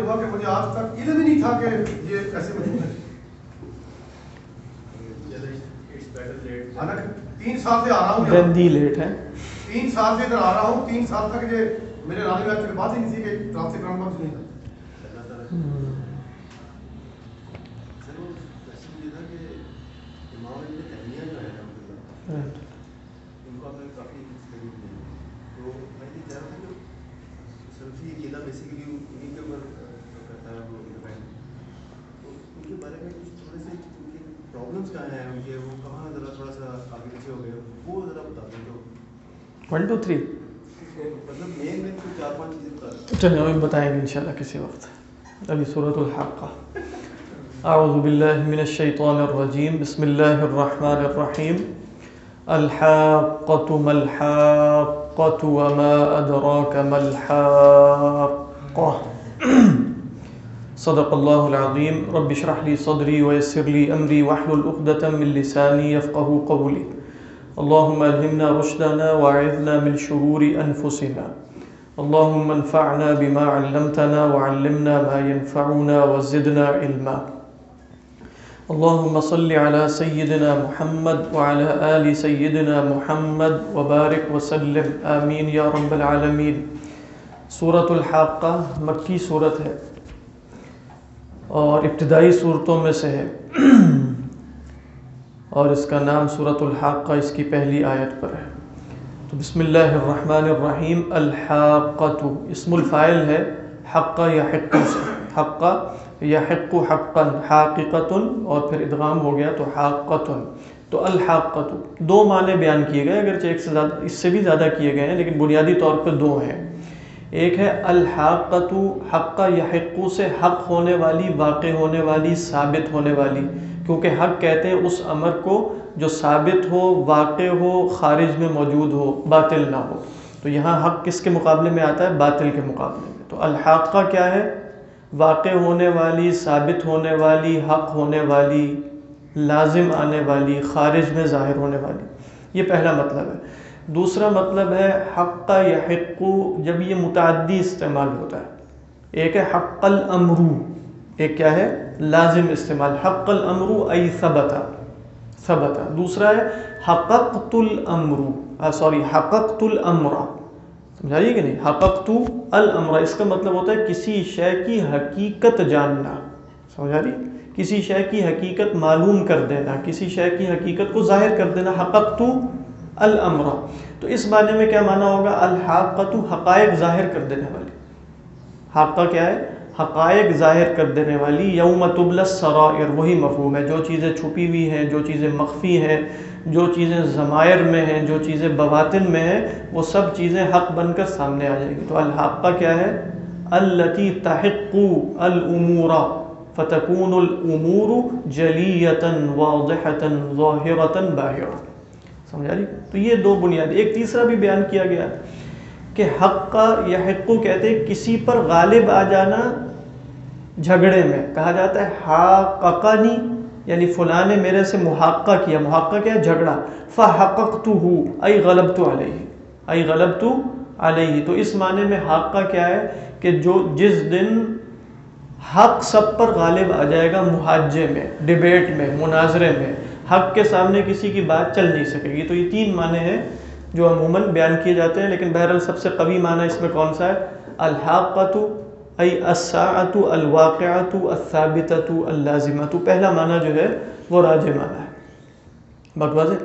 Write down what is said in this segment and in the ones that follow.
ہوا کہ مجھے آج تک علم ہی نہیں تھا کہ یہ ایسے موجود ہے. حالانکہ 3 سال سے آ رہا ہوں بندی لیٹ ہے 3 سال سے ادھر آ رہا ہوں. 3 سال تک یہ میرے رانی میں آج بات ہی نہیں تھی کہ رات سے کرم نہیں تھا. ان کو آپ نے کافی قریب دیا تو میں یہ کہہ رہا تھا کہ سلفی عقیدہ بیسیکلی انہیں کے اوپر کرتا ہے وہ ڈیپینڈ. تو ان کے بارے میں کچھ تھوڑے سے ان کے پرابلمس کہاں ہیں ان کے, وہ کہاں ذرا تھوڑا سا آگے پیچھے ہو گئے, وہ ذرا بتا دیں تو 1 2 3 مطلب مین 4-5 چیزیں بتا دیں. چلیں ہمیں بتائیں گے انشاءاللہ کسی وقت. ابھی سورۃ الحاقہ. اعوذ باللہ من الشیطان الرجیم. بسم اللہ الرحمن الرحیم. الحاقۃ ما الحاقۃ وما ادراک ما الحاقۃ. صدق اللہ العظیم. رب اشرح لی صدری ویسر لی امری واحلل عقدۃ من لسانی یفقہوا قولی. اللهم الهمنا رشدنا واعذنا من شرور انفسنا. اللهم انفعنا بما علمتنا وعلمنا ما ينفعنا وزدنا علما. اللهم صل على سيدنا محمد وعلى آل سيدنا محمد وبارك وسلم آمين يا رب العالمين. سورۃ الحاقہ مکی سورت ہے اور ابتدائی صورتوں میں سے ہے اور اس کا نام سورۃ الحاقہ اس کی پہلی آیت پر ہے. تو بسم اللہ الرحمن الرحیم. الحاقۃ اسم الفاعل ہے حق یحق سے. حق یحق حقا حاققۃ اور پھر ادغام ہو گیا تو حاقۃ. تو الحاقۃ 2 معنی بیان کیے گئے, اگرچہ ایک سے زیادہ اس سے بھی زیادہ کیے گئے ہیں لیکن بنیادی طور پہ 2 ہیں. ایک ہے الحاقۃ حق یحق سے حق ہونے والی, واقع ہونے والی, ثابت ہونے والی, کیونکہ حق کہتے ہیں اس امر کو جو ثابت ہو, واقع ہو, خارج میں موجود ہو, باطل نہ ہو. تو یہاں حق کس کے مقابلے میں آتا ہے؟ باطل کے مقابلے میں. تو الحاقہ کیا ہے؟ واقع ہونے والی, ثابت ہونے والی, حق ہونے والی, لازم آنے والی, خارج میں ظاہر ہونے والی. یہ پہلا مطلب ہے. دوسرا مطلب ہے حق یحق جب یہ متعدی استعمال ہوتا ہے. ایک ہے حق الامر, ایک کیا ہے؟ لازم استعمال. حق الامر ای ثبت. دوسرا ہے حققت الامر, حققت الامر. سمجھائیے کہ نہیں؟ حققت الامر اس کا مطلب ہوتا ہے کسی شے کی حقیقت جاننا. سمجھا رہی؟ کسی شے کی حقیقت معلوم کر دینا, کسی شے کی حقیقت کو ظاہر کر دینا. حققت الامر. تو اس معنی میں کیا معنی ہوگا؟ الحاقۃ حقائق ظاہر کر دینے والی. حاقہ کیا ہے؟ حقائق ظاہر کر دینے والی. یوم تبلی السرائر وہی مفہوم ہے. جو چیزیں چھپی ہوئی ہیں, جو چیزیں مخفی ہیں, جو چیزیں ضمائر میں ہیں, جو چیزیں بواطن میں ہیں, وہ سب چیزیں حق بن کر سامنے آ جائیں گی. تو الحاقہ کیا ہے؟ التی تحق الامور فتکون الامور جلیۃ واضحۃ ظاہرۃ باہرہ. سمجھا رہی؟ تو یہ 2 بنیاد. ایک تیسرا بھی بیان کیا گیا کہ حق یحق کہتے ہیں کسی پر غالب آ جانا جھگڑے میں. کہا جاتا ہے حاققنی یعنی فلاں نے میرے سے محاقہ کیا. محاقہ کیا ہے؟ جھگڑا. فحققتہ ای غلبت علیہ, ای غلبت علیہ. تو اس معنی میں حاقہ کیا ہے کہ جس دن حق سب پر غالب آ جائے گا, محاجے میں, ڈیبیٹ میں, مناظرے میں, حق کے سامنے کسی کی بات چل نہیں سکے گی. تو یہ 3 معنی ہیں جو عموماً بیان کیے جاتے ہیں, لیکن بہرحال سب سے قوی معنی اس میں کون سا ہے؟ الحاقۃ ای الساعۃ الواقعۃ الثابتۃ اللازمۃ. پہلا معنی جو ہے وہ راجح معنی ہے. بات واضح؟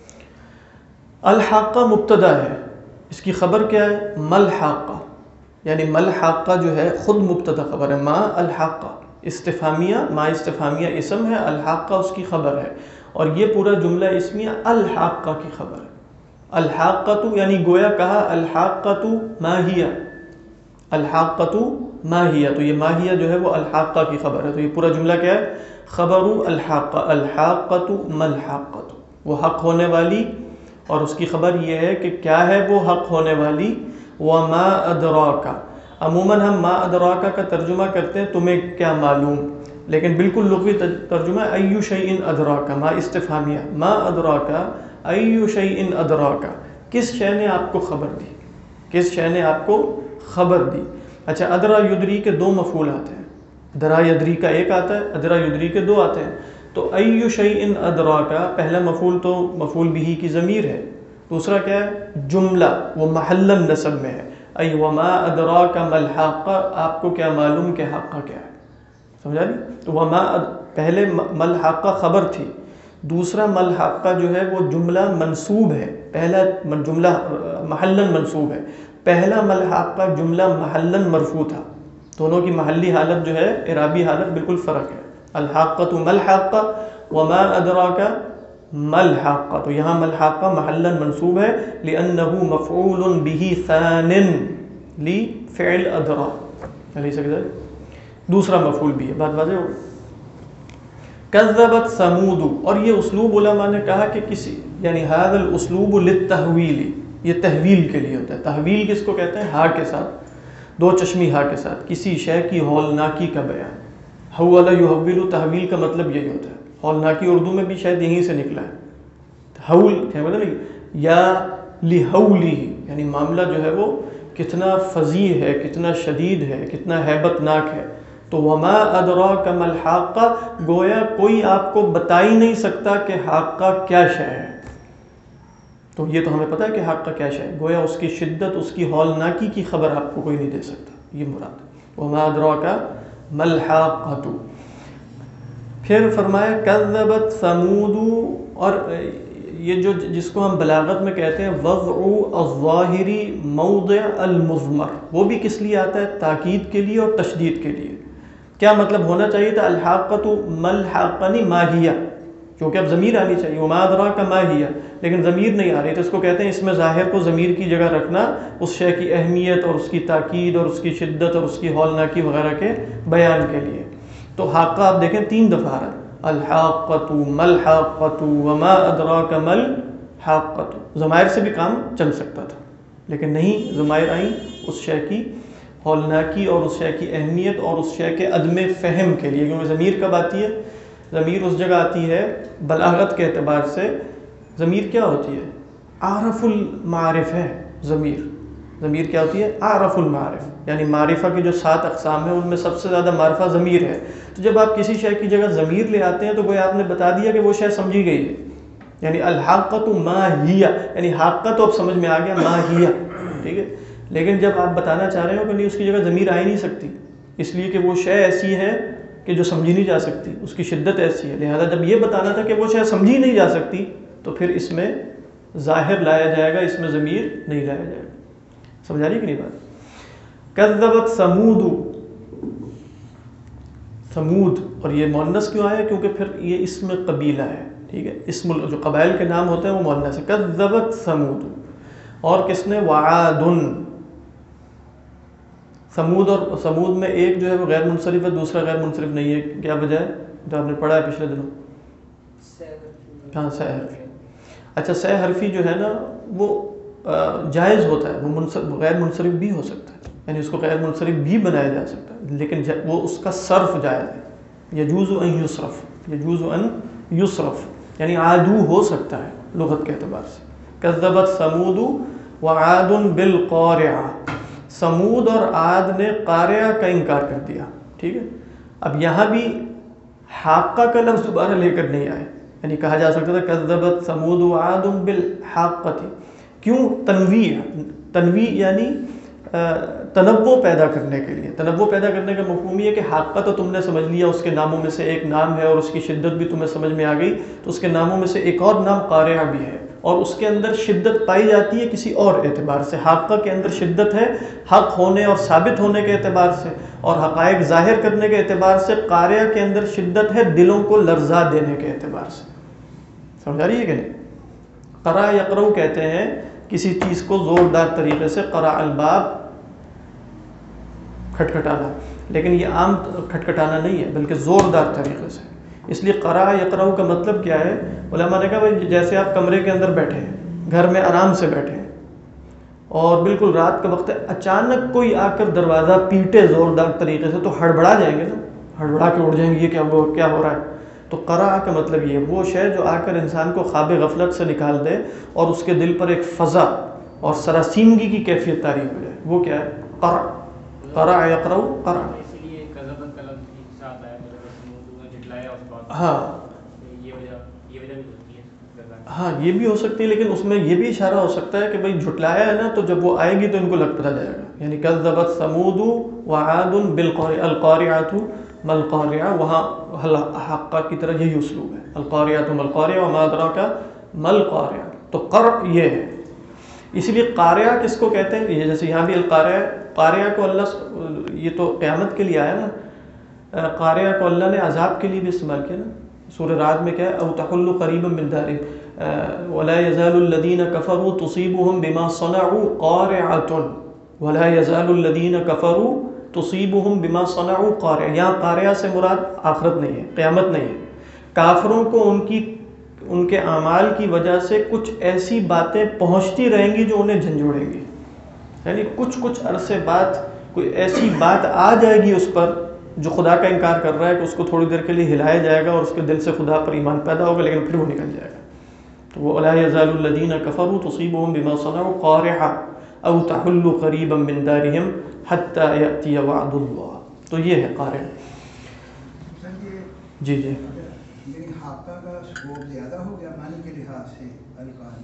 الحاقہ مبتدا ہے, اس کی خبر کیا ہے؟ ملحاقہ. یعنی ملحاقہ جو ہے خود مبتدا خبر ہے. ما الحاقہ استفہامیہ, ما استفہامیہ اسم ہے, الحاقہ اس کی خبر ہے, اور یہ پورا جملہ اسمیہ الحاقہ کی خبر ہے. الحاقۃ یعنی گویا کہا الحاقۃ ما ہی, الحاقۃ ما ہی. تو یہ ما ہی جو ہے وہ الحاقہ کی خبر ہے. تو یہ پورا جملہ کیا ہے؟ خبر الحاقہ. الحاقۃ ما الحاقۃ, وہ حق ہونے والی, اور اس کی خبر یہ ہے کہ کیا ہے وہ حق ہونے والی. وما ادراک, عموماً ہم ما ادراک کا ترجمہ کرتے ہیں تمہیں کیا معلوم, لیکن بالکل لغوی ترجمہ ای شیء ادراک, ما استفہامیہ, ما ادراک ای شیء ادراک, کس شے نے آپ کو خبر دی, کس شے نے آپ کو خبر دی. اچھا ادرا یدری کے دو مفعول آتے ہیں، درا یدری کا ایک آتا ہے، ادرا یدری کے دو آتے ہیں. تو ای شیء ادرا کا پہلا مفعول تو مفعول بھی کی ضمیر ہے، دوسرا کیا ہے جملہ، وہ محل نصب میں ہے. ای وما ادراک ما الحاقہ، آپ کو کیا معلوم کہ حاقہ کیا ہے، سمجھا نہیں؟ تو وما پہلے ما الحاقہ خبر تھی، دوسرا ما الحاقہ جو ہے وہ جملہ منصوب ہے، پہلا جملہ محلن منصوب ہے، پہلا ما الحاقہ جملہ محلن مرفوع تھا. دونوں کی محلی حالت جو ہے اعرابی حالت بالکل فرق ہے. الحاقۃ ما الحاقہ وما ادراک ما الحاقہ، تو یہاں ما الحاقہ محلن منصوب ہے لأنہ مفعول به ثان لفعل ادرا، علیہ سکتا دوسرا مفعول بھی ہے. بات واضح ہو گئی. کذبت ثمود، اور یہ اسلوب علماء نے کہا کہ کسی یعنی هذا الاسلوب للتحویل، یہ تحویل کے لیے ہوتا ہے. تحویل کس کو کہتے ہیں؟ ہا کے ساتھ، دو چشمی ہا کے ساتھ کسی شے کی ہولناکی کا بیان. حول یحول، تحویل کا مطلب یہی ہوتا ہے. ہولناکی اردو میں بھی شاید یہیں سے نکلا ہے. حول کیا مطلب ہے؟ یا لحولی، یعنی معاملہ جو ہے وہ کتنا فظیع ہے، کتنا شدید ہے، کتنا ہیبت ناک ہے. تو وما ادراک ما الحاقہ، گویا کوئی آپ کو بتا ہی نہیں سکتا کہ حاقہ کیا شے ہے. تو یہ تو ہمیں پتہ ہے کہ حاقہ کیا شے ہے، گویا اس کی شدت، اس کی ہولناکی کی خبر آپ کو کوئی نہیں دے سکتا، یہ مراد. وما ادراک ما الحاقہ. پھر فرمایا کذبت ثمود، اور یہ جو جس کو ہم بلاغت میں کہتے ہیں وضع الظاہری موضع المضمر، وہ بھی کس لیے آتا ہے؟ تاکید کے لیے اور تشدید کے لیے. کیا مطلب ہونا چاہیے تھا؟ الحاقۃ ما الحاقہ نہیں ما ہیہ، کیونکہ اب ضمیر آنی چاہیے، وما ادراک ما ہیہ، لیکن ضمیر نہیں آ رہی، تو اس کو کہتے ہیں اس میں ظاہر کو ضمیر کی جگہ رکھنا اس شے کی اہمیت اور اس کی تاکید اور اس کی شدت اور اس کی ہولناکی وغیرہ کے بیان کے لیے. تو حاقہ آپ دیکھیں 3 دفعہ آ رہا ہے، الحاقۃ ما الحاقۃ وما ادراک ما الحاقۃ. ضمائر سے بھی کام چل سکتا تھا، لیکن نہیں، ضمائر آئیں اس شے کی ہولناکی اور اس شے کی اہمیت اور اس شے کے عدم فہم کے لیے. کیونکہ ضمیر کب آتی ہے؟ ضمیر اس جگہ آتی ہے بلاغت کے اعتبار سے. ضمیر کیا ہوتی ہے؟ عارف المعارف ہے. ضمیر کیا ہوتی ہے؟ عارف المعارف، یعنی معرفہ کی جو 7 اقسام ہیں ان میں سب سے زیادہ معرفہ ضمیر ہے. تو جب آپ کسی شے کی جگہ ضمیر لے آتے ہیں تو گویا آپ نے بتا دیا کہ وہ شے سمجھی گئی ہے. یعنی الحاقۃ ما ہیہ، یعنی حاقہ تو اب سمجھ میں آ گیا، ما ہیہ، ٹھیک ہے. لیکن جب آپ بتانا چاہ رہے ہو کہ نہیں، اس کی جگہ ضمیر آ ہی نہیں سکتی، اس لیے کہ وہ شے ایسی ہے کہ جو سمجھی نہیں جا سکتی، اس کی شدت ایسی ہے. لہذا جب یہ بتانا تھا کہ وہ شے سمجھی نہیں جا سکتی تو پھر اس میں ظاہر لایا جائے گا، اس میں ضمیر نہیں لایا جائے گا. سمجھا رہی کہ نہیں بات؟ کذبت ثمود، ثمود، اور یہ مؤنث کیوں آیا؟ کیونکہ پھر یہ اسم قبیلہ ہے، ٹھیک ہے. اسم جو قبائل کے نام ہوتے ہیں وہ مؤنث ہے. کذبت ثمود. اور کس نے؟ وعاد. ثمود، اور ثمود میں ایک جو ہے وہ غیر منصرف ہے، دوسرا غیر منصرف نہیں ہے. کیا وجہ ہے جو آپ نے پڑھا ہے پچھلے دنوں؟ ہاں، سہ حرفی. اچھا، سہ حرفی جو ہے نا وہ جائز ہوتا ہے، وہ غیر منصرف بھی ہو سکتا ہے، یعنی اس کو غیر منصرف بھی بنایا جا سکتا ہے، لیکن وہ اس کا صرف جائز ہے. یجوز ان یصرف، یجوز ان یصرف، یعنی عادو ہو سکتا ہے لغت کے اعتبار سے. کذبت ثمود وعاد بالقارعہ. ثمود اور عاد نے قارعہ کا انکار کر دیا، ٹھیک ہے. اب یہاں بھی حاقہ کا لفظ دوبارہ لے کر نہیں آئے، یعنی کہا جا سکتا تھا کذبت ثمود وعاد بالحاقۃ. کیوں؟ تنویع یعنی تنوع پیدا کرنے کے لیے. تنوع پیدا کرنے کا مفہوم یہ ہے کہ حاقہ تو تم نے سمجھ لیا، اس کے ناموں میں سے ایک نام ہے اور اس کی شدت بھی تمہیں سمجھ میں آ گئی، تو اس کے ناموں میں سے ایک اور نام قارعہ بھی ہے، اور اس کے اندر شدت پائی جاتی ہے کسی اور اعتبار سے. حاقہ کے اندر شدت ہے حق ہونے اور ثابت ہونے کے اعتبار سے، اور حقائق ظاہر کرنے کے اعتبار سے. قارعہ کے اندر شدت ہے دلوں کو لرزا دینے کے اعتبار سے. سمجھا رہی ہے کہ نہیں؟ قرأ یقرأ کہتے ہیں کسی چیز کو زوردار طریقے سے، قرأ الباب، کھٹکھٹانا، لیکن یہ عام کھٹکھٹانا نہیں ہے بلکہ زوردار طریقے سے. اس لیے قرأ یقرأ کا مطلب کیا ہے؟ علماء نے کہا بھائی جیسے آپ کمرے کے اندر بیٹھے ہیں، گھر میں آرام سے بیٹھے ہیں، اور بالکل رات کا وقت ہے، اچانک کوئی آ کر دروازہ پیٹے زوردار طریقے سے، تو ہڑبڑا جائیں گے نا، ہڑبڑا کے اڑ جائیں گے، یہ کیا ہو رہا ہے. تو قرأ کا مطلب یہ وہ شے جو آ کر انسان کو خواب غفلت سے نکال دے اور اس کے دل پر ایک فضا اور سراسیمگی کی کیفیت طاری ہو جائے، وہ کیا ہے؟ قرأ. قرع یقرع قرع. اسی لیے کذبت کا لفظ ایک ساتھ آیا جھٹلایا اس بات. ہاں یہ وجہ بھی ہوتی ہے. ہاں یہ بھی ہو سکتی ہے، لیکن اس میں یہ بھی اشارہ ہو سکتا ہے کہ بھئی جھٹلایا ہے نا، تو جب وہ آئے گی تو ان کو لگ پتہ جائے گا. یعنی کذبت ثمود وعاد بالقارعۃ القارعۃ ما القارعۃ، وہاں حقہ کی طرح یہی اسلوب ہے، القارعۃ ما القارعۃ وما ادراک ما القارعۃ. تو قرع یہ ہے. اسی لیے قارعہ کس کو کہتے ہیں؟ یہ جیسے یہاں بھی القارعہ، قارعہ کو اللہ، یہ تو قیامت کے لیے آیا نا، قارعہ کو اللہ نے عذاب کے لیے بھی استعمال کیا نا. سورہ رعد میں کیا ہے؟ او تحل قریبا من دارہم ولا يزال الذين كفروا تصيبهم بما صنعوا قارعة ولا يزال الذين كفروا تصيبهم بما صنعوا قارعة. یہاں قارعہ سے مراد آخرت نہیں ہے، قیامت نہیں ہے. کافروں کو ان کے اعمال کی وجہ سے کچھ ایسی باتیں پہنچتی رہیں گی جو انہیں جھنجھوڑیں گی. یعنی کچھ عرصے بعد کوئی ایسی بات آ جائے گی اس پر جو خدا کا انکار کر رہا ہے، کہ اس کو تھوڑی دیر کے لیے ہلایا جائے گا اور اس کے دل سے خدا پر ایمان پیدا ہوگا، لیکن پھر وہ نکل جائے گا. تو وہ لا يزال الذين كفروا تصيبهم بما صنعوا قارعة او تحل قريبا من دارهم حتى يأتي وعد الله. تو یہ ہے قارعہ. جی جی یعنی حاقہ کا سکوپ زیادہ ہو گیا معنی کے لحاظ سے القان.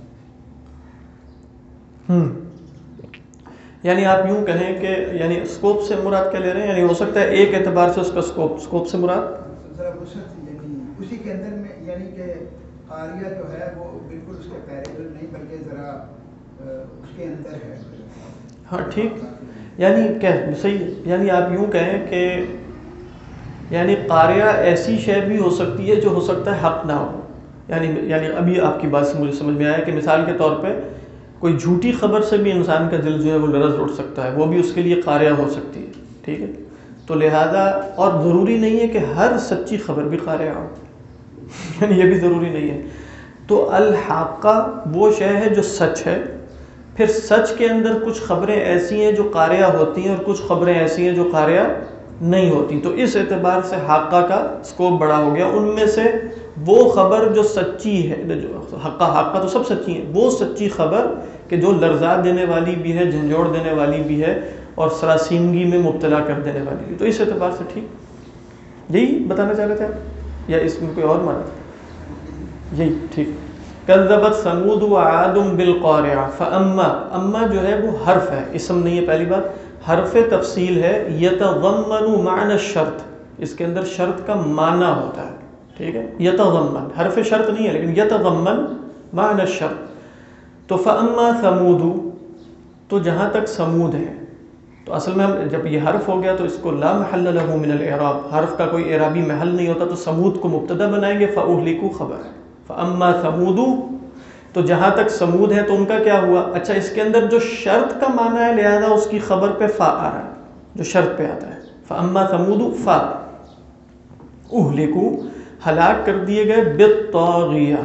یعنی آپ یوں کہیں کہ یعنی اسکوپ سے مراد کیا لے رہے ہیں؟ یعنی ہو سکتا ہے ایک اعتبار سے اس کا اسکوپ سے مراد ذرا وسعت، یعنی اسی کے اندر میں، یعنی کہ قاریہ جو ہے وہ بالکل اس کے پیریبل نہیں بلکہ ذرا اس کے اندر ہے. ہاں ٹھیک، یعنی صحیح. یعنی آپ یوں کہیں کہ یعنی قاریہ ایسی شے بھی ہو سکتی ہے جو ہو سکتا ہے حق نہ ہو. یعنی ابھی آپ کی بات سے مجھے سمجھ میں آیا کہ مثال کے طور پہ کوئی جھوٹی خبر سے بھی انسان کا دل جو ہے وہ لرز اٹھ سکتا ہے، وہ بھی اس کے لیے قاریہ ہو سکتی ہے. ٹھیک ہے، تو لہذا اور ضروری نہیں ہے کہ ہر سچی خبر بھی قاریہ ہو، یعنی یہ بھی ضروری نہیں ہے. تو الحاقہ وہ شے ہے جو سچ ہے، پھر سچ کے اندر کچھ خبریں ایسی ہیں جو قاریہ ہوتی ہیں اور کچھ خبریں ایسی ہیں جو قاریہ نہیں ہوتی. تو اس اعتبار سے حاقہ کا سکوپ بڑا ہو گیا. ان میں سے وہ خبر جو سچی ہے، جو حاقہ تو سب سچی ہیں، وہ سچی خبر کہ جو لرزا دینے والی بھی ہے، جھنجھوڑ دینے والی بھی ہے اور سراسیمگی میں مبتلا کر دینے والی بھی. تو اس اعتبار سے ٹھیک. یہی بتانا چاہ رہے تھے آپ یا اس میں کوئی اور معنی تھا؟ یہی ٹھیک. کذبت ثمود وعاد بالقارعہ. فاما، اما جو ہے وہ حرف ہے، اسم نہیں ہے. پہلی بات حرف تفصیل ہے. یتضمن معنی الشرط، اس کے اندر شرط کا معنی ہوتا ہے. ٹھیک ہے، یتضمن حرف شرط نہیں ہے لیکن یتضمن معنی الشرط. تو فاما ثمود، تو جہاں تک سمود ہے، تو اصل میں ہم جب یہ حرف ہو گیا تو اس کو لا محل له من الاعراب، حرف کا کوئی اعرابی محل نہیں ہوتا، تو سمود کو مبتدا بنائیں گے، فاہلکوا خبر ہے. فاما ثمود، تو جہاں تک سمود ہے تو ان کا کیا ہوا؟ اچھا اس کے اندر جو شرط کا معنی ہے لہذا اس کی خبر پہ فا آ رہا ہے، جو شرط پہ آتا ہے. فاما ثمود فا اہلکوا، ہلاک کر دیے گئے، بالطاغیہ.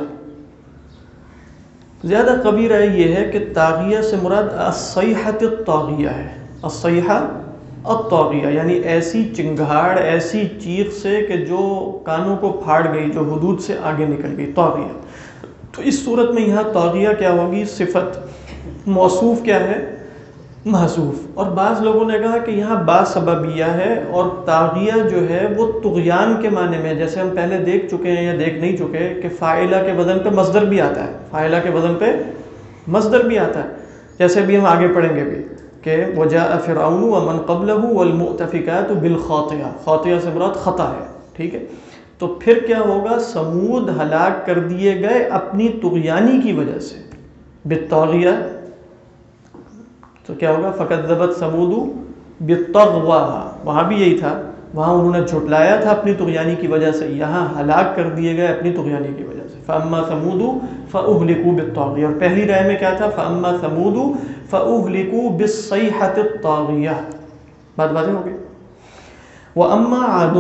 زیادہ قوی رائے یہ ہے کہ طاغیہ سے مراد الصیحۃ الطاغیہ ہے. الصیحہ الطاغیہ یعنی ایسی چنگھاڑ، ایسی چیخ سے کہ جو کانوں کو پھاڑ گئی، جو حدود سے آگے نکل گئی، طاغیہ. تو اس صورت میں یہاں طاغیہ کیا ہوگی؟ صفت. موصوف کیا ہے؟ محذوف. اور بعض لوگوں نے کہا کہ یہاں با سببیہ ہے اور طاغیہ جو ہے وہ طغیان کے معنی میں، جیسے ہم پہلے دیکھ چکے ہیں یا دیکھ نہیں چکے کہ فاعلہ کے وزن پہ مصدر بھی آتا ہے، فاعلہ کے وزن پہ مصدر بھی آتا ہے. جیسے بھی ہم آگے پڑھیں گے بھی کہ وجاء فرعون ومن قبلہ والمؤتفکات بالخاطئہ، خاطئہ سے مراد خطا ہے. ٹھیک ہے، تو پھر کیا ہوگا؟ سمود ہلاک کر دیے گئے اپنی طغیانی کی وجہ سے، بالطاغیہ. تو کیا ہوگا؟ فکذبت ثمود بالطغواہا، وہاں بھی یہی تھا، وہاں انہوں نے جھٹلایا تھا اپنی طغیانی کی وجہ سے، یہاں ہلاک کر دیے گئے اپنی طغیانی کی وجہ سے. فاما ثمود فاہلکوا بالطاغیہ. اور پہلی رائے میں کیا تھا؟ فاما ثمود فاہلکوا بالصیحۃ الطاغیہ. بات واضح ہو گئی. واما عاد،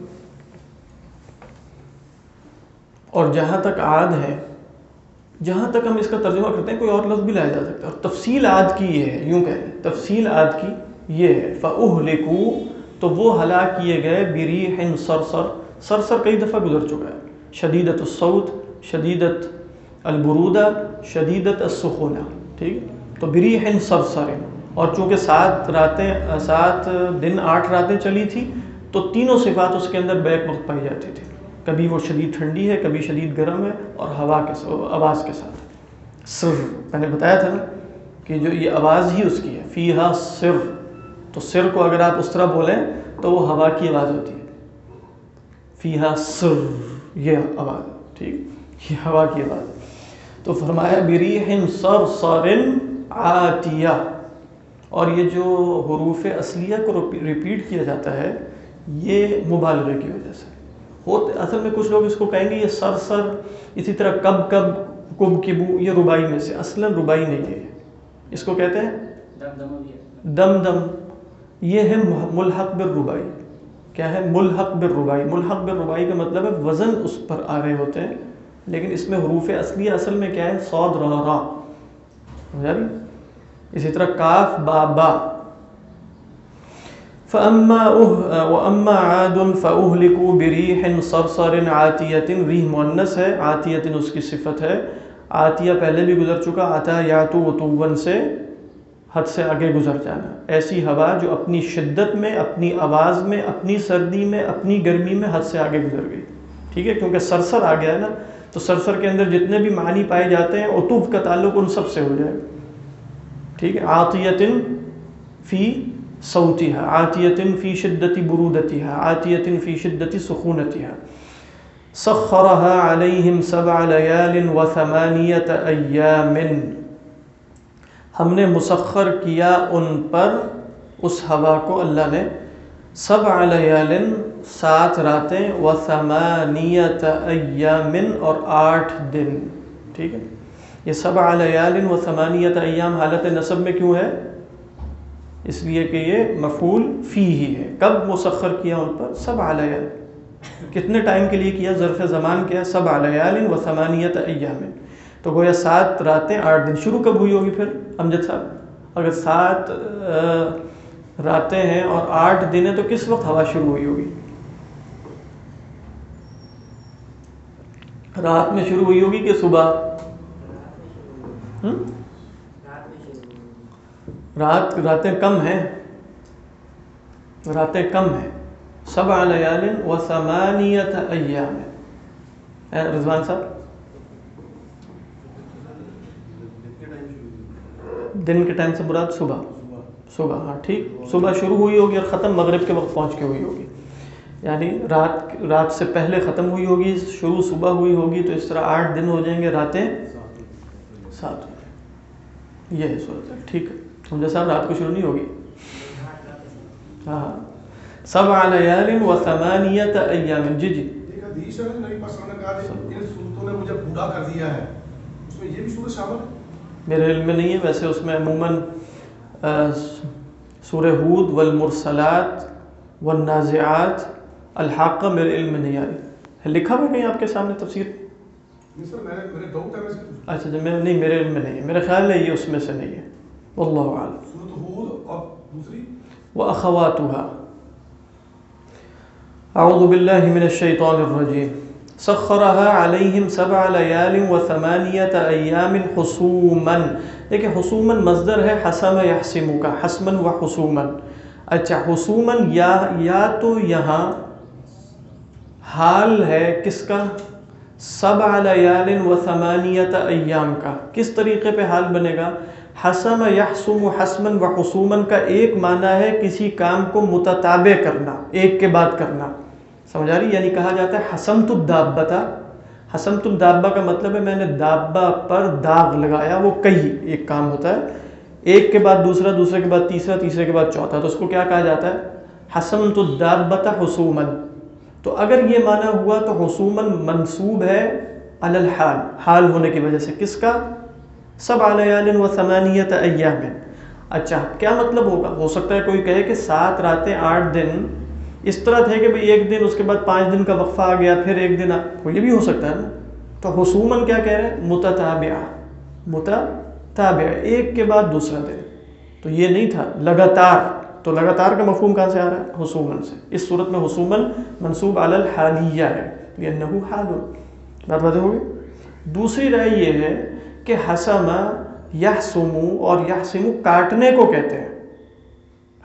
اور جہاں تک عاد ہے، جہاں تک ہم اس کا ترجمہ کرتے ہیں کوئی اور لفظ بھی لایا جا سکتا ہے، اور تفصیل عاد کی یہ ہے، یوں کہیں تفصیل عاد کی یہ ہے. فاہلکوا، تو وہ ہلاک کیے گئے، بریح صرصر. صرصر کئی دفعہ گزر چکا ہے، شدیدت الصوت، شدیدت البرودہ، شدیدت السخونہ. ٹھیک ہے، تو بریح صرصر. اور چونکہ 7 دن 8 راتیں چلی تھی تو تینوں صفات اس کے اندر بیک وقت پائی جاتی تھی. کبھی وہ شدید ٹھنڈی ہے، کبھی شدید گرم ہے، اور ہوا کے آواز کے ساتھ. سر میں نے بتایا تھا نا کہ جو یہ آواز ہی اس کی ہے، فیہا سر. تو سر کو اگر آپ اس طرح بولیں تو وہ ہوا کی آواز ہوتی ہے. فیہا سر یہ آواز، ٹھیک، یہ ہوا کی آواز. تو فرمایا بریح صرصر عاتیہ. اور یہ جو حروف اصلیہ کو ریپیٹ کیا جاتا ہے یہ مبالغے کی وجہ سے اصل میں کچھ لوگ اس کو کہیں گے یہ سر، اسی طرح کب کبو، یہ ربائی میں سے، اصلا ربائی نہیں ہے. اس کو کہتے ہیں دم. یہ ہے ملحق بالربائی. کیا ہے؟ ملحق بالربائی. ملحق بالربائی کا مطلب ہے وزن اس پر آ رہے ہوتے ہیں، لیکن اس میں حروف اصلیہ اصل میں کیا ہے؟ صاد را. سمجھا رہی؟ اسی طرح کاف با. وَأَمَّا عَادٌ فَأُهْلِكُوا بِرِيحٍ صَرْصَرٍ عَاتِيَةٍ. ریح مؤنث ہے، عاتیۃ اس کی صفت ہے. عاتیہ پہلے بھی گزر چکا، عطا یاتو وطون سے حد سے آگے گزر جانا. ایسی ہوا جو اپنی شدت میں، اپنی آواز میں، اپنی سردی میں، اپنی گرمی میں حد سے آگے گزر گئی. ٹھیک ہے، کیونکہ سرسر آ گیا ہے نا، تو سرسر کے اندر جتنے بھی معنی پائے جاتے ہیں عطوف کا تعلق ان سب سے ہو جائے گا. ٹھیک ہے. عاطیۃ فی صوتها، عاتیۃ فی شدت برودتها، عاتیۃ فی شدت سخونتها. سخرها علیہم 7 لیال و8 ایام. ہم نے مسخر کیا ان پر اس ہوا کو اللہ نے 7 لیال 7 راتیں و8 ایام اور 8 دن. ٹھیک ہے. یہ 7 لیال و8 ایام حالت نصب میں کیوں ہے؟ اس لیے کہ یہ مفعول فی ہی ہے. کب مسخر کیا ان پر؟ 7 لیال. کتنے ٹائم کے لیے کیا؟ ظرف زمان کیا؟ 7 لیال و8 ایام. تو گویا 7 راتیں 8 دن. شروع کب ہوئی ہوگی پھر امجد صاحب؟ اگر 7 راتیں ہیں اور 8 دن ہیں تو کس وقت ہوا شروع ہوئی ہوگی؟ رات میں شروع ہوئی ہوگی کہ صبح؟ راتیں کم ہیں، راتیں کم ہیں. 7 لیال و8 ایام. رضوان صاحب دن کے ٹائم سے مراد صبح. ہاں ٹھیک، صبح شروع ہوئی ہوگی اور ختم مغرب کے وقت پہنچ کے ہوئی ہوگی. یعنی رات سے پہلے ختم ہوئی ہوگی، شروع صبح ہوئی ہوگی، تو اس طرح 8 دن ہو جائیں گے، راتیں 7. یہ ہے صورت. ٹھیک ہے. حمزہ صاحب رات کو شروع نہیں ہوگی. ہاں 7 لیال و8 ایام. جی ایک حدیث ہے نبی پاک صلی اللہ علیہ وسلم نے کہا ان صورتوں نے مجھے بوڑھا کر دیا ہے، اس میں یہ بھی صورت شامل ہے؟ میرے علم میں نہیں ہے. ویسے اس میں عموماً سورہ ہود والمرسلات والنازعات الحاقہ میرے علم میں نہیں آ رہی. لکھا ہوا کہیں آپ کے سامنے تفسیر؟ نہیں سر، میرے ڈاؤٹ ہے ویسے. اچھا نہیں، میرے علم میں نہیں ہے. میرا خیال ہے یہ اس میں سے نہیں ہے. واللہ اعلم. سورۃ ہود اور دوسری وأخواتها. اعوذ باللہ من الشیطان الرجیم. سخرها علیہم 7 لیال و8 ایام حسوما. دیکھیں حسوما مصدر ہے حسم یحسم کا، حسما و حسوما. اچھا حسوما یا تو یہاں حال ہے کس کا؟ 7 لیال و8 ایام کا. کس طریقے پہ حال بنے گا؟ حسم یحسم حسما و حسوما کا ایک معنی ہے کسی کام کو متتابع کرنا، ایک کے بعد کرنا. سمجھ آ رہی؟ یعنی کہا جاتا ہے حسمت الدابۃ. حسمت الدابہ کا مطلب ہے میں نے دابہ پر داغ لگایا. وہ کئی ایک کام ہوتا ہے، ایک کے بعد دوسرا، دوسرے کے بعد تیسرا، تیسرے کے بعد چوتھا، تو اس کو کیا کہا جاتا ہے؟ حسمت الدابۃ حسوما. تو اگر یہ معنی ہوا تو حسوما منصوب ہے علی الحال، حال ہونے کی وجہ سے. کس کا؟ 7 لیال و8 ایام. اچھا کیا مطلب ہوگا؟ ہو سکتا ہے کوئی کہے کہ 7 راتیں 8 دن اس طرح تھے کہ بھئی ایک دن اس کے بعد 5 دن کا وقفہ آ گیا، پھر ایک دن یہ بھی ہو سکتا ہے نا. تو حسوماً کیا کہہ رہے ہیں؟ متتابعہ، ایک کے بعد دوسرا دن. تو یہ نہیں تھا لگاتار. تو لگاتار کا مفہوم کہاں سے آ رہا ہے؟ حسوماً سے. اس صورت میں حسوماً منصوب علی الحالیہ ہے، لأنہ حال. بات واضح ہوگی. دوسری رائے یہ ہے کہ حسم یحسم اور یحسم کاٹنے کو کہتے ہیں.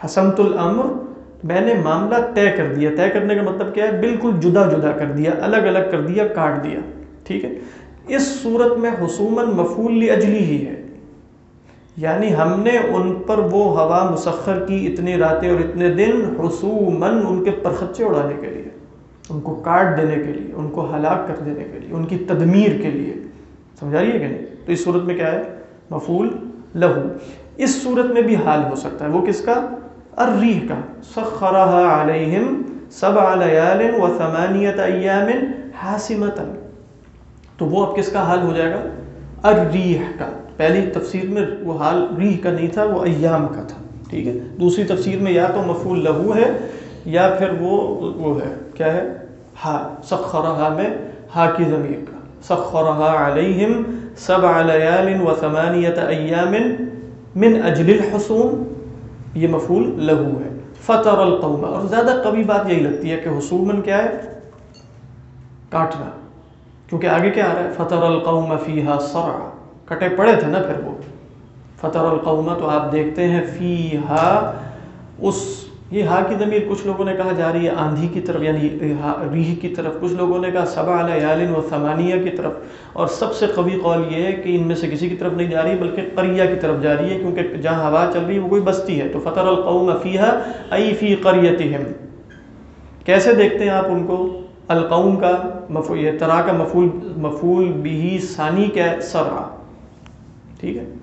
حسمت الامر، میں نے معاملہ طے کر دیا. طے کرنے کا مطلب کیا ہے؟ بالکل جدا جدا کر دیا، الگ الگ کر دیا، کاٹ دیا. ٹھیک ہے. اس صورت میں حسوماً مفعول لاجلی ہی ہے، یعنی ہم نے ان پر وہ ہوا مسخر کی اتنی راتیں اور اتنے دن، حسوماً ان کے پرخچے اڑانے کے لیے، ان کو کاٹ دینے کے لیے، ان کو ہلاک کر دینے کے لیے، ان کی تدمیر کے لیے. سمجھا رہی ہے کہ نہیں؟ تو اس صورت میں کیا ہے؟ مفعول لہو. اس صورت میں بھی حال ہو سکتا ہے. وہ کس کا؟ الریح کا. سخرها علیہم 7 لیال و 8 ایام حاسمۃ. تو وہ اب کس کا حال ہو جائے گا؟ الریح کا. پہلی تفسیر میں وہ حال ریح کا نہیں تھا، وہ ایام کا تھا. ٹھیک ہے. دوسری تفسیر میں یا تو مفعول لہو ہے یا پھر وہ ہے کیا ہے؟ ہا. سخرها میں ہا کی ضمیر کا. سخرها علیہم 7 لیال و 8 ایام من اجل الحصوم، یہ مفعول لہو ہے. فطر القوم، اور زیادہ قوی بات یہی لگتی ہے کہ حصوماً کیا ہے؟ کاٹنا، کیونکہ آگے کیا آ رہا ہے؟ فطر القوم فیہا صرعا، کٹے پڑے تھے نا پھر وہ. فطر القوم، تو آپ دیکھتے ہیں فیہا، اس، یہ ہا کی ضمیر کچھ لوگوں نے کہا جا رہی ہے آندھی کی طرف، یعنی ریح کی طرف، کچھ لوگوں نے کہا 7 لیال و 8 کی طرف، اور سب سے قوی قول یہ ہے کہ ان میں سے کسی کی طرف نہیں جا رہی بلکہ قریہ کی طرف جا رہی ہے، کیونکہ جہاں ہوا چل رہی ہے وہ کوئی بستی ہے. تو فطر القوم فیہا ای فی قریتہم. کیسے دیکھتے ہیں آپ ان کو؟ القوم کا مفعول، ترا کا مفعول بھی ثانی کیا ہے؟ سرعا. ٹھیک ہے.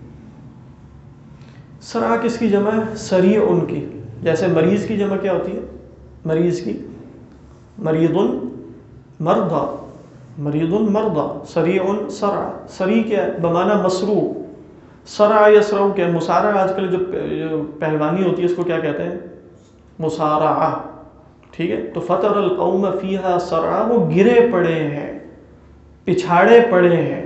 سرعا کس کی جمع ہے؟ سریع ان کی. جیسے مریض کی جمع کیا ہوتی ہے؟ مریض کی مریض مرضى، مریض مرضى، سریع سرع. سریع کیا ہے؟ بمعنی مسروع. سرع یسرع کیا ہے؟ مسارع. آج کل جو پہلوانی ہوتی ہے اس کو کیا کہتے ہیں؟ مسارعہ. ٹھیک ہے. تو فطر القوم فیہا سرعا، وہ گرے پڑے ہیں، پچھاڑے پڑے ہیں.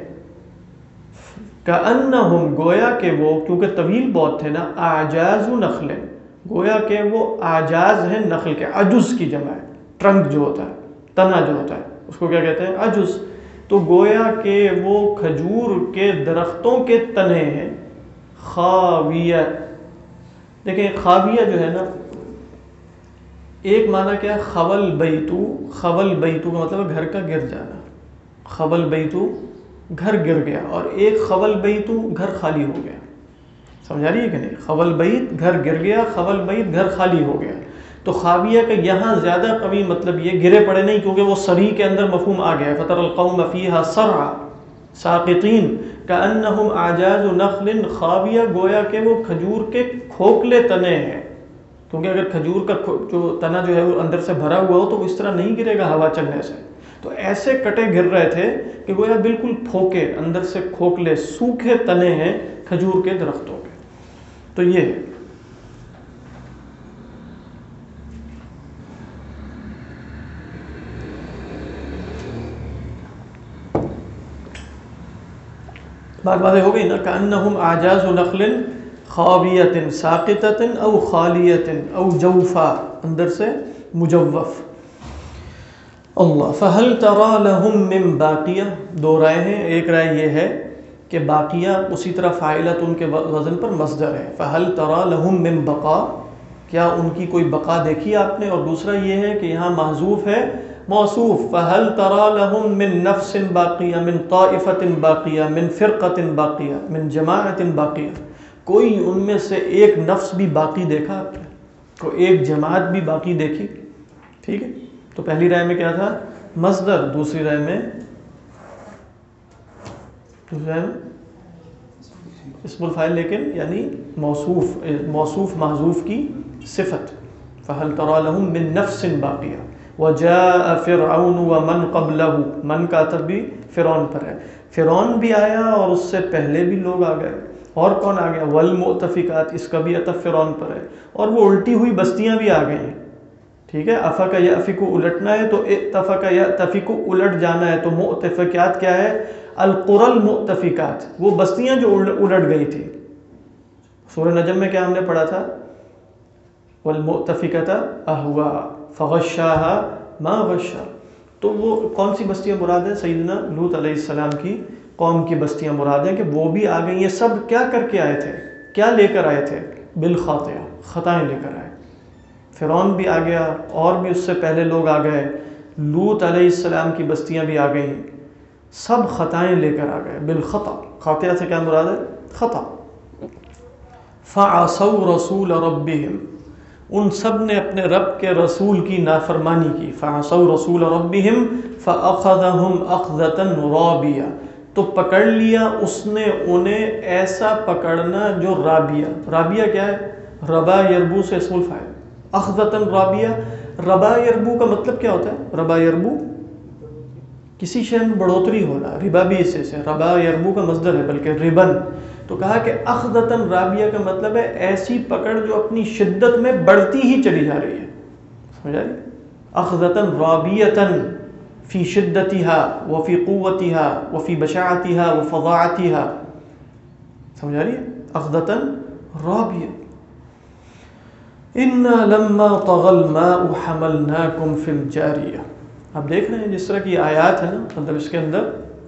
کأنہم، گویا کہ وہ، کیونکہ طویل بہت تھے نا، اعجاز نخل، گویا کہ وہ اعجاز ہیں نخل کے. عجز کی جمع ہے. ٹرنک جو ہوتا ہے، تنا جو ہوتا ہے، اس کو کیا کہتے ہیں؟ عجز. تو گویا کہ وہ کھجور کے درختوں کے تنے ہیں. خاویہ، دیکھیں خاویہ جو ہے نا، ایک معنی کیا ہے؟ خول بیتو. خول بیتو کا مطلب ہے گھر کا گر جانا. خول بیتو گھر گر گیا، اور ایک خول بیتو گھر خالی ہو گیا. سمجھا رہی ہے کہ نہیں؟ خول بیت گھر گر گیا، خول بیت گھر خالی ہو گیا. تو خاویہ کا یہاں زیادہ قوی مطلب یہ گرے پڑے نہیں، کیونکہ وہ سری کے اندر مفہوم آ گیا ہے. فطر القوم فیہا صرعا ساقطین کأنہم اعجاز نخل خاویہ، گویا کہ وہ کھجور کے کھوکھلے تنے ہیں. کیونکہ اگر کھجور کا جو تنا جو ہے وہ اندر سے بھرا ہوا ہو تو وہ اس طرح نہیں گرے گا ہوا چلنے سے. تو ایسے کٹے گر رہے تھے کہ گویا بالکل پھوکے، اندر سے کھوکھلے سوکھے تنے ہیں کھجور کے درختوں کے. تو یہ ہے. بات واضح ہو گئی نا؟ کأنہم اعجاز نخل خاویۃ ساقطۃ او خالیۃ او جوفا، اندر سے مجوف. اللہ. فہل تری لہم من باقیہ، دو رائے ہیں. ایک رائے یہ ہے کہ باقیہ اسی طرح فاعلت ان کے وزن پر مصدر ہے. فہل تری لہم من بقا، کیا ان کی کوئی بقا دیکھی آپ نے؟ اور دوسرا یہ ہے کہ یہاں محذوف ہے موصوف. فہل تری لہم من نفس باقیہ، من طائفۃ باقیہ، من فرقۃ باقیہ، من جماعت باقیہ. کوئی ان میں سے ایک نفس بھی باقی دیکھا آپ نے؟ کوئی ایک جماعت بھی باقی دیکھی؟ ٹھیک ہے. تو پہلی رائے میں کیا تھا؟ مصدر. دوسری رائے میں اسم الفاعل، لیکن یعنی موصوف محذوف کی صفت. فہل تری لہم من نفس باقیہ. وجاء فرعون ومن قبلہ، من کا عطف بھی فرعون پر ہے. فرعون بھی آیا اور اس سے پہلے بھی لوگ آ گئے. اور کون آ گیا؟ والمؤتفقات، اس کا بھی عطف فرعون پر ہے. اور وہ الٹی ہوئی بستیاں بھی آ گئی ہیں. ٹھیک ہے. افک یأفک الٹنا ہے تو اتفق یأتفق الٹ جانا ہے. تو مؤتفقات کیا ہے؟ القری المؤتفقات، وہ بستیاں جو الٹ گئی تھی. سورہ نجم میں کیا ہم نے پڑھا تھا؟ والمؤتفقۃ اہوا فغشاها ما غشا. تو وہ کون سی بستیاں مراد ہیں؟ سیدنا لوط علیہ السلام کی قوم کی بستیاں مراد ہیں کہ وہ بھی آ گئی ہیں. سب کیا کر کے آئے تھے؟ کیا لے کر آئے تھے؟ بالخاطئہ، خطائیں لے کر آئے. فرعون بھی آ گیا اور بھی اس سے پہلے لوگ آ گئے, لوط علیہ السلام کی بستیاں بھی آ گئیں, سب خطائیں لے کر آ گئے. بالخطا, خاطئہ سے کیا مراد ہے؟ خطا. فعصوا رسول ربهم, ان سب نے اپنے رب کے رسول کی نافرمانی کی. فعصوا رسول ربهم فاخذهم اخذة رابیہ, تو پکڑ لیا اس نے انہیں ایسا پکڑنا جو رابیہ. رابیہ کیا ہے؟ ربا یربو سے اسم الفاعل. اخذة رابیہ, ربا یربو کا مطلب کیا ہوتا ہے؟ ربا یربو کسی شے میں بڑھوتری ہونا. ربا بھی اسے سے, ربا یربو کا مصدر ہے بلکہ ربن. تو کہا کہ اخذة رابیہ کا مطلب ہے ایسی پکڑ جو اپنی شدت میں بڑھتی ہی چلی جا رہی ہے. سمجھ آئی؟ اخذة رابیة فی شدتها وفی قوتها وفی بشاعتها وفظاعتها. سمجھ آ رہی ہے؟ اخذة رابیہ. انا لما طغى الماء حملناكم في الجاریہ. آپ دیکھ رہے ہیں جس طرح کی آیات ہے نا, مطلب اس کے اندر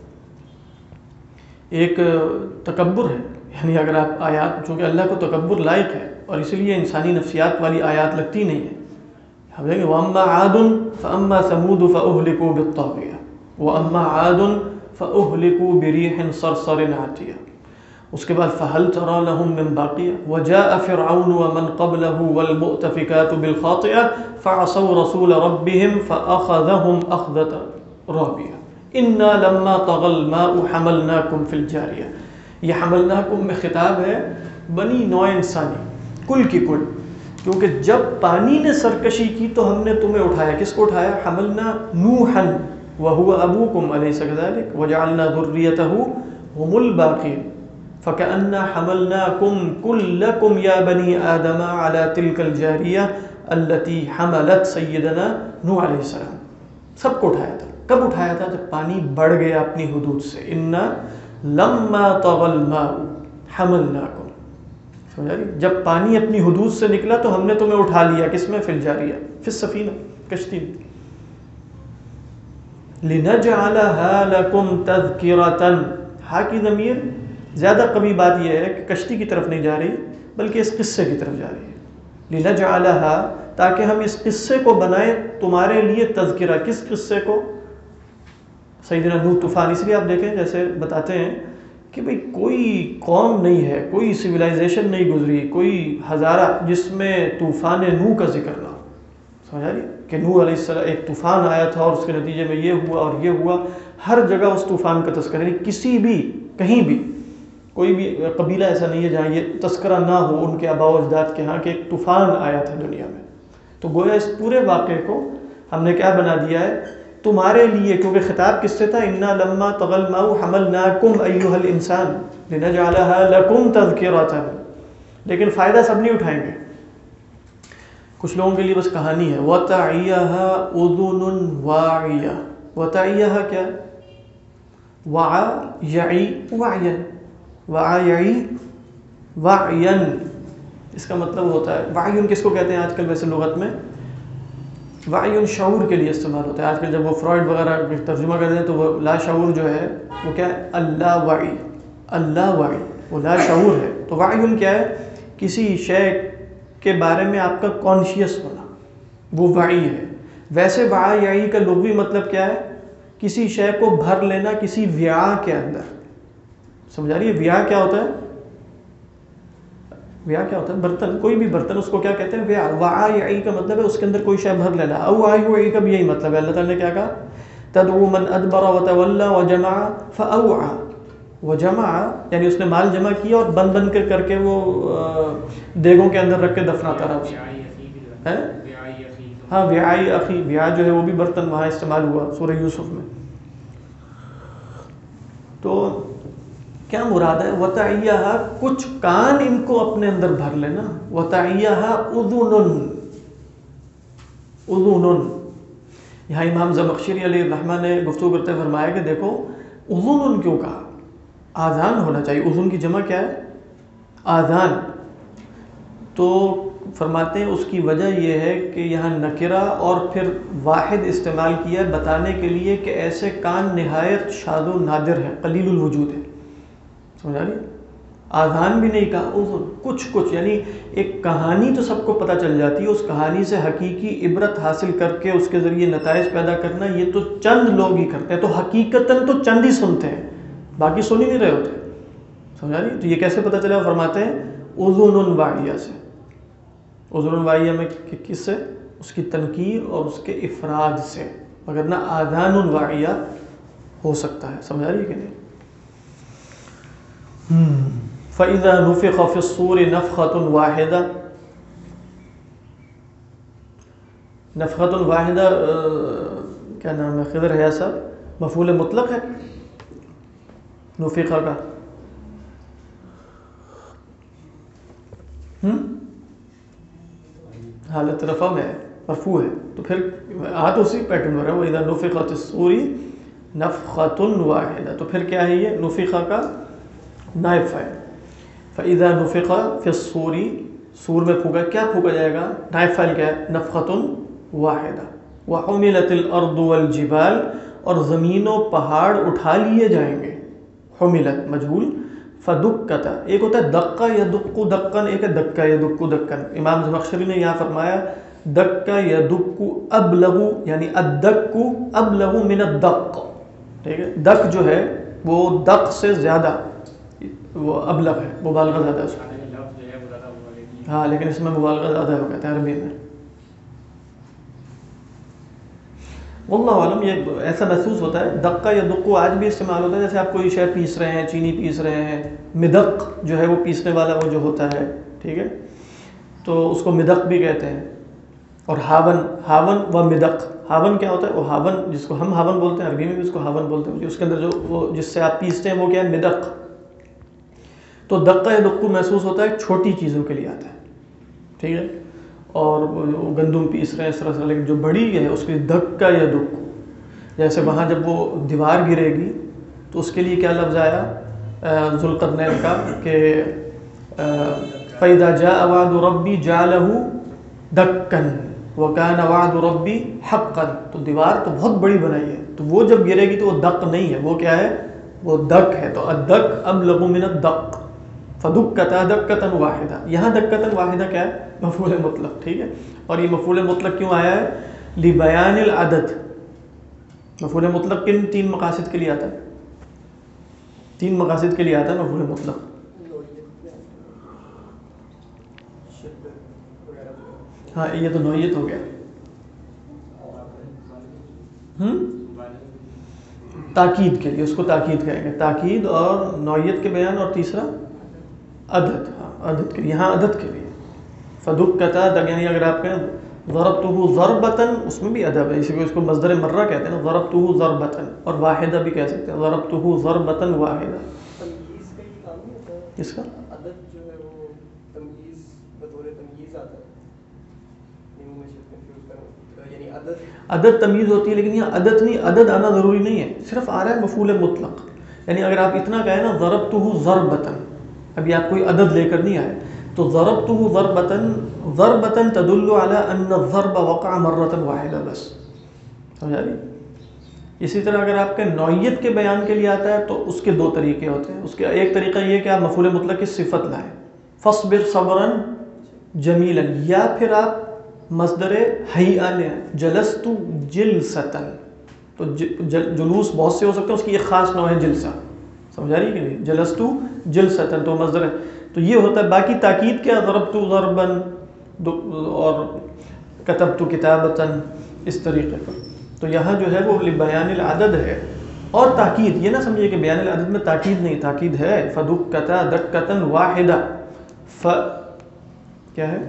ایک تکبر ہے. یعنی اگر آپ آیات, چونکہ اللہ کو تکبر لائق ہے اور اسی لیے انسانی نفسیات والی آیات لگتی نہیں ہے. ہم دیکھیں وَأَمَّا عَادٌ فَأَمَّا ثَمُودُ فَأُهْلِكُوا بِالطَّاغِيَةِ وَأَمَّا عَادٌ فَأُهْلِكُوا بِرِيحٍ صَرْصَرٍ عَاتِيَةٍ. اس کے بعد فَهَلْ تَرَى لَهُم مِّن بَاقِيَةٍ وَجَاءَ فِرْعَوْنُ وَمَنْ قَبْلَهُ وَالْمُؤْتَفِكَاتُ بِالْخَاطِئَةِ فَعَصَوْا رَسُولَ رَبِّهِمْ فَأَخَذَهُمْ أَخْذَةً رَابِيَةً. إِنَّا لَمَّا طَغَى الْمَاءُ حَمَلْنَاكُمْ فِي الْجَارِيَةِ. یہ حملناکم میں خطاب ہے بنی نوع انسانی, کل کی کل, کیونکہ جب پانی نے سرکشی کی تو ہم نے تمہیں اٹھایا. کس کو اٹھایا؟ حملنا نوحا وهو ابوکم الیس کذلک وجعلنا ذریته هم الباقین فکأنا حملناکم کلکم یا بنی آدم علی تلک الجاریہ التي حملت سیدنا نوح علیہ السلام. سب کو اٹھایا تھا. کب اٹھایا تھا؟ جب پانی بڑھ گیا اپنی حدود سے. انا لما طغى الماء حملناکم. سمجھ رہی؟ جب پانی اپنی حدود سے نکلا تو ہم نے تمہیں اٹھا لیا. کس میں؟ فی الجاریہ, فی السفینہ, کشتی میں. لنجعلها لکم تذکرۃ. ہا کی ضمیر زیادہ قوی بات یہ ہے کہ کشتی کی طرف نہیں جا رہی بلکہ اس قصے کی طرف جا رہی ہے. لنجعلها, تاکہ ہم اس قصے کو بنائیں تمہارے لیے تذکرہ. کس قصے کو؟ سیدنا نوح طوفان. اس لیے آپ دیکھیں جیسے بتاتے ہیں کہ بھئی کوئی قوم نہیں ہے, کوئی سویلائزیشن نہیں گزری, کوئی ہزارہ جس میں طوفان نوح کا ذکر نہ ہو. سمجھا رہی کہ نوح علیہ السلام ایک طوفان آیا تھا اور اس کے نتیجے میں یہ ہوا اور یہ ہوا. ہر جگہ اس طوفان کا تذکرہ, یعنی کسی بھی کہیں بھی کوئی بھی قبیلہ ایسا نہیں ہے جہاں یہ تذکرہ نہ ہو ان کے آباء و اجداد کے ہاں کہ ایک طوفان آیا تھا دنیا میں. تو گویا اس پورے واقعے کو ہم نے کیا بنا دیا ہے تمہارے لیے, کیونکہ خطاب کس سے تھا؟ انا لما طغى الماء حملناکم ایھا الانسان لنجعلها لکم تذکرۃ. لیکن فائدہ سب نہیں اٹھائیں گے, کچھ لوگوں کے لیے بس کہانی ہے. وَتَعِيَهَا أُذُنٌ وَاعِيَةٌ. وَتَعِيَهَا کیا ہے؟ وعا یعی وعین. وعا یعی وعین, اس کا مطلب ہوتا ہے وعین کس کو کہتے ہیں آج کل ویسے لغت میں؟ وعین شعور کے لیے استعمال ہوتا ہے. آج کل جب وہ فرائڈ وغیرہ ترجمہ کرتے ہیں تو وہ لا شعور جو ہے وہ کیا ہے؟ اللہ وعی. اللہ وعی وہ لا شعور ہے. تو وعین کیا ہے؟ کسی شے کے بارے میں آپ کا کانشیس ہونا, وہ وعی ہے. ویسے وعا یعی کا لغوی مطلب کیا ہے؟ کسی شے کو بھر لینا کسی وعاء کے اندر. سمجھا رہی ہے؟ وعاء کیا ہوتا ہے؟ وعاء کیا ہوتا ہے؟ برتن, کوئی بھی برتن, اس کو کیا کہتے ہیں؟ وعاء. وعاء یعی کا مطلب ہے اس کے اندر کوئی شے بھر لینا. او وعی کا بھی یہی مطلب ہے. اللہ تعالیٰ نے کیا کہا؟ تدعو من ادبر وتولى وجمع فاوعى. وجمع یعنی اس نے مال جمع کیا اور بند بند کر کے وہ دیگوں کے اندر رکھ کے دفناتا رہا اسے. ہاں وعاء اخی, وعاء جو ہے وہ بھی برتن وہاں استعمال ہوا سورہ یوسف میں. تو کیا مراد ہے؟ وَتَعِيَّهَا, کچھ کان ان کو اپنے اندر بھر لینا. وَتَعِيَّهَا اُذُنٌ. اُذُنٌ, یہاں امام زمخشری علیہ الرحمہ نے گفتگو کرتے فرمایا کہ دیکھو اذن کیوں کہا؟ آذان ہونا چاہیے. اذن کی جمع کیا ہے؟ آذان. تو فرماتے ہیں اس کی وجہ یہ ہے کہ یہاں نکرہ اور پھر واحد استعمال کیا ہے بتانے کے لیے کہ ایسے کان نہایت شاذ و نادر ہے, قلیل الوجود ہے. سمجھا رہی؟ آذان بھی نہیں کہا، اذن، کچھ یعنی ایک کہانی تو سب کو پتہ چل جاتی ہے، اس کہانی سے حقیقی عبرت حاصل کر کے اس کے ذریعے نتائج پیدا کرنا یہ تو چند لوگ ہی کرتے ہیں، تو حقیقتاً تو چند ہی سنتے ہیں، باقی سن ہی نہیں رہے ہوتے. سمجھا نہیں؟ تو یہ کیسے پتہ چلا؟ فرماتے ہیں اذن واعیہ سے. اذن واعیہ میں کس سے؟ اس کی تنکیر اور اس کے افراد سے، وگرنہ آذان واعیہ ہو سکتا ہے. سمجھا رہی ہے کہ نہیں؟ فَإِذَا نُفِخَ فِي الصُّورِ نَفْخَةٌ وَاحِدَةٌ. نفخۃ واحدہ کیا نام ہے؟ خضر حیا صاحب، مفعول مطلق ہے نفخہ کا. حالت رفع میں مرفوع ہے، تو پھر تو اسی پیٹرن پر ہے. وَإِذَا نُفِخَ فِي الصُّورِ نَفْخَةٌ وَاحِدَةٌ، تو پھر کیا ہے یہ؟ نفخہ کا نائب فاعل. فَإِذَا نُفِخَ فِي الصُّورِ، سور میں پھونکا، کیا پھونکا جائے گا؟ نائب فاعل کیا ہے؟ نفخۃ واحدہ. وَحُمِلَتِ الْأَرْضُ وَالْجِبَالُ، اور زمین و پہاڑ اٹھا لیے جائیں گے. حملت مجہول. فدکتا، ایک ہوتا ہے دقہ یدق دقن، ایک ہے دکہ یدق دقن. امام زمخشری نے یہاں فرمایا دکہ یدق ابلغ، یعنی الدق ابلغ من الدق. ٹھیک ہے، دق جو ہے وہ دق سے زیادہ وہ ابلغ ہے، مبالغہ زیادہ ہے اس میں. ہاں لیکن اس میں مبالغہ زیادہ ہو گیا عربی میں. واللہ عالم یہ ایسا محسوس ہوتا ہے. دقہ یا دقو آج بھی استعمال ہوتا ہے، جیسے آپ کوئی شے پیس رہے ہیں، چینی پیس رہے ہیں، مدق جو ہے وہ پیسنے والا وہ جو ہوتا ہے، ٹھیک ہے، تو اس کو مدق بھی کہتے ہیں. اور ہاون و مدق. ہاون کیا ہوتا ہے؟ وہ ہاون جس کو ہم ہاون بولتے ہیں، عربی میں بھی اس کو ہاون بولتے ہیں، اس کے اندر جو وہ جس سے آپ پیستے ہیں وہ کیا ہے؟ مدق. تو دقہ یا دقو محسوس ہوتا ہے چھوٹی چیزوں کے لیے آتا ہے، ٹھیک ہے، اور گندم پیس رہے ہیں اس طرح سے. لیکن جو بڑی ہے اس کی دکہ یا دکو، جیسے وہاں جب وہ دیوار گرے گی تو اس کے لیے کیا لفظ آیا ذوالقرنین کا کہ فَإِذَا جَاءَ وَعْدُ رَبِّي جَعَلَهُ دَكًّا وَكَانَ وَعْدُ رَبِّي حَقًّا. تو دیوار تو بہت بڑی بنائی ہے، تو وہ جب گرے گی تو وہ دق نہیں ہے، وہ کیا ہے؟ وہ دق ہے. تو الدق ابلغ من الدق. فدکتا دکتا واحدہ. یہاں دکتا واحدہ کیا ہے؟ مفعول مطلق. ٹھیک ہے، اور یہ مفعول مطلق کیوں آیا ہے؟ لبیان العدد. مفعول مطلق کن تین مقاصد کے لیے آتا ہے؟ تین مقاصد کے لیے آتا ہے مفعول مطلق. ہاں یہ تو نوعیت ہو گیا. تاکید کے لیے، اس کو تاکید کہیں گے، تاکید اور نوعیت کے بیان، اور تیسرا عدد. ہاں عدد کے لیے، یہاں عدد کے لیے. فدکتا دک، یعنی اگر آپ کہیں ضربتہ ضربتاً، اس میں بھی ادب ہے، اسی کو اس کو مصدر مرہ کہتے ہیں نا، ضربتہ ضربتاً. اور واحدہ بھی کہہ سکتے ہیں، ضربتہ ضربتاً واحدہ. تمییز کا ہی کام نہیں ہوتا اس کا عدد جو ہے وہ تمییز بطور تمییز آتا ہے، یعنی عدد تمیز ہوتی ہے، لیکن یہ عدد نہیں، عدد آنا ضروری نہیں ہے، صرف آ رہا ہے مفعول مطلق. یعنی اگر آپ اتنا کہیں نا ضربتہ ضربتاً، ابھی آپ کوئی عدد لے کر نہیں آئے، تو ضربتہ ضربتاً، ضربتاً تدل علی ان الضرب وقع مرة واحدہ بس. سمجھا رہی؟ اسی طرح اگر آپ کے نوعیت کے بیان کے لیے آتا ہے تو اس کے دو طریقے ہوتے ہیں. اس کے ایک طریقہ یہ کہ آپ مفعول مطلق کی صفت لائیں، فاصبر صبرا جمیلا، یا پھر آپ مصدر حیئہ لیں، جلست جلسۃ. تو جلوس بہت سے ہو سکتے ہیں، اس کی ایک خاص نوع ہے جلسہ. سمجھا رہی کہ نہیں؟ جلست جلسۃ تو مصدر ہے. تو یہ ہوتا ہے. باقی تاکید کیا؟ ضربت ضربا اور کتبت کتابتا، اس طریقے پر. تو یہاں جو ہے وہ بیان العدد ہے. اور تاکید یہ نہ سمجھیے کہ بیان العدد میں تاکید نہیں، تاکید ہے. فدکتا دکتا واحدہ. کیا ہے؟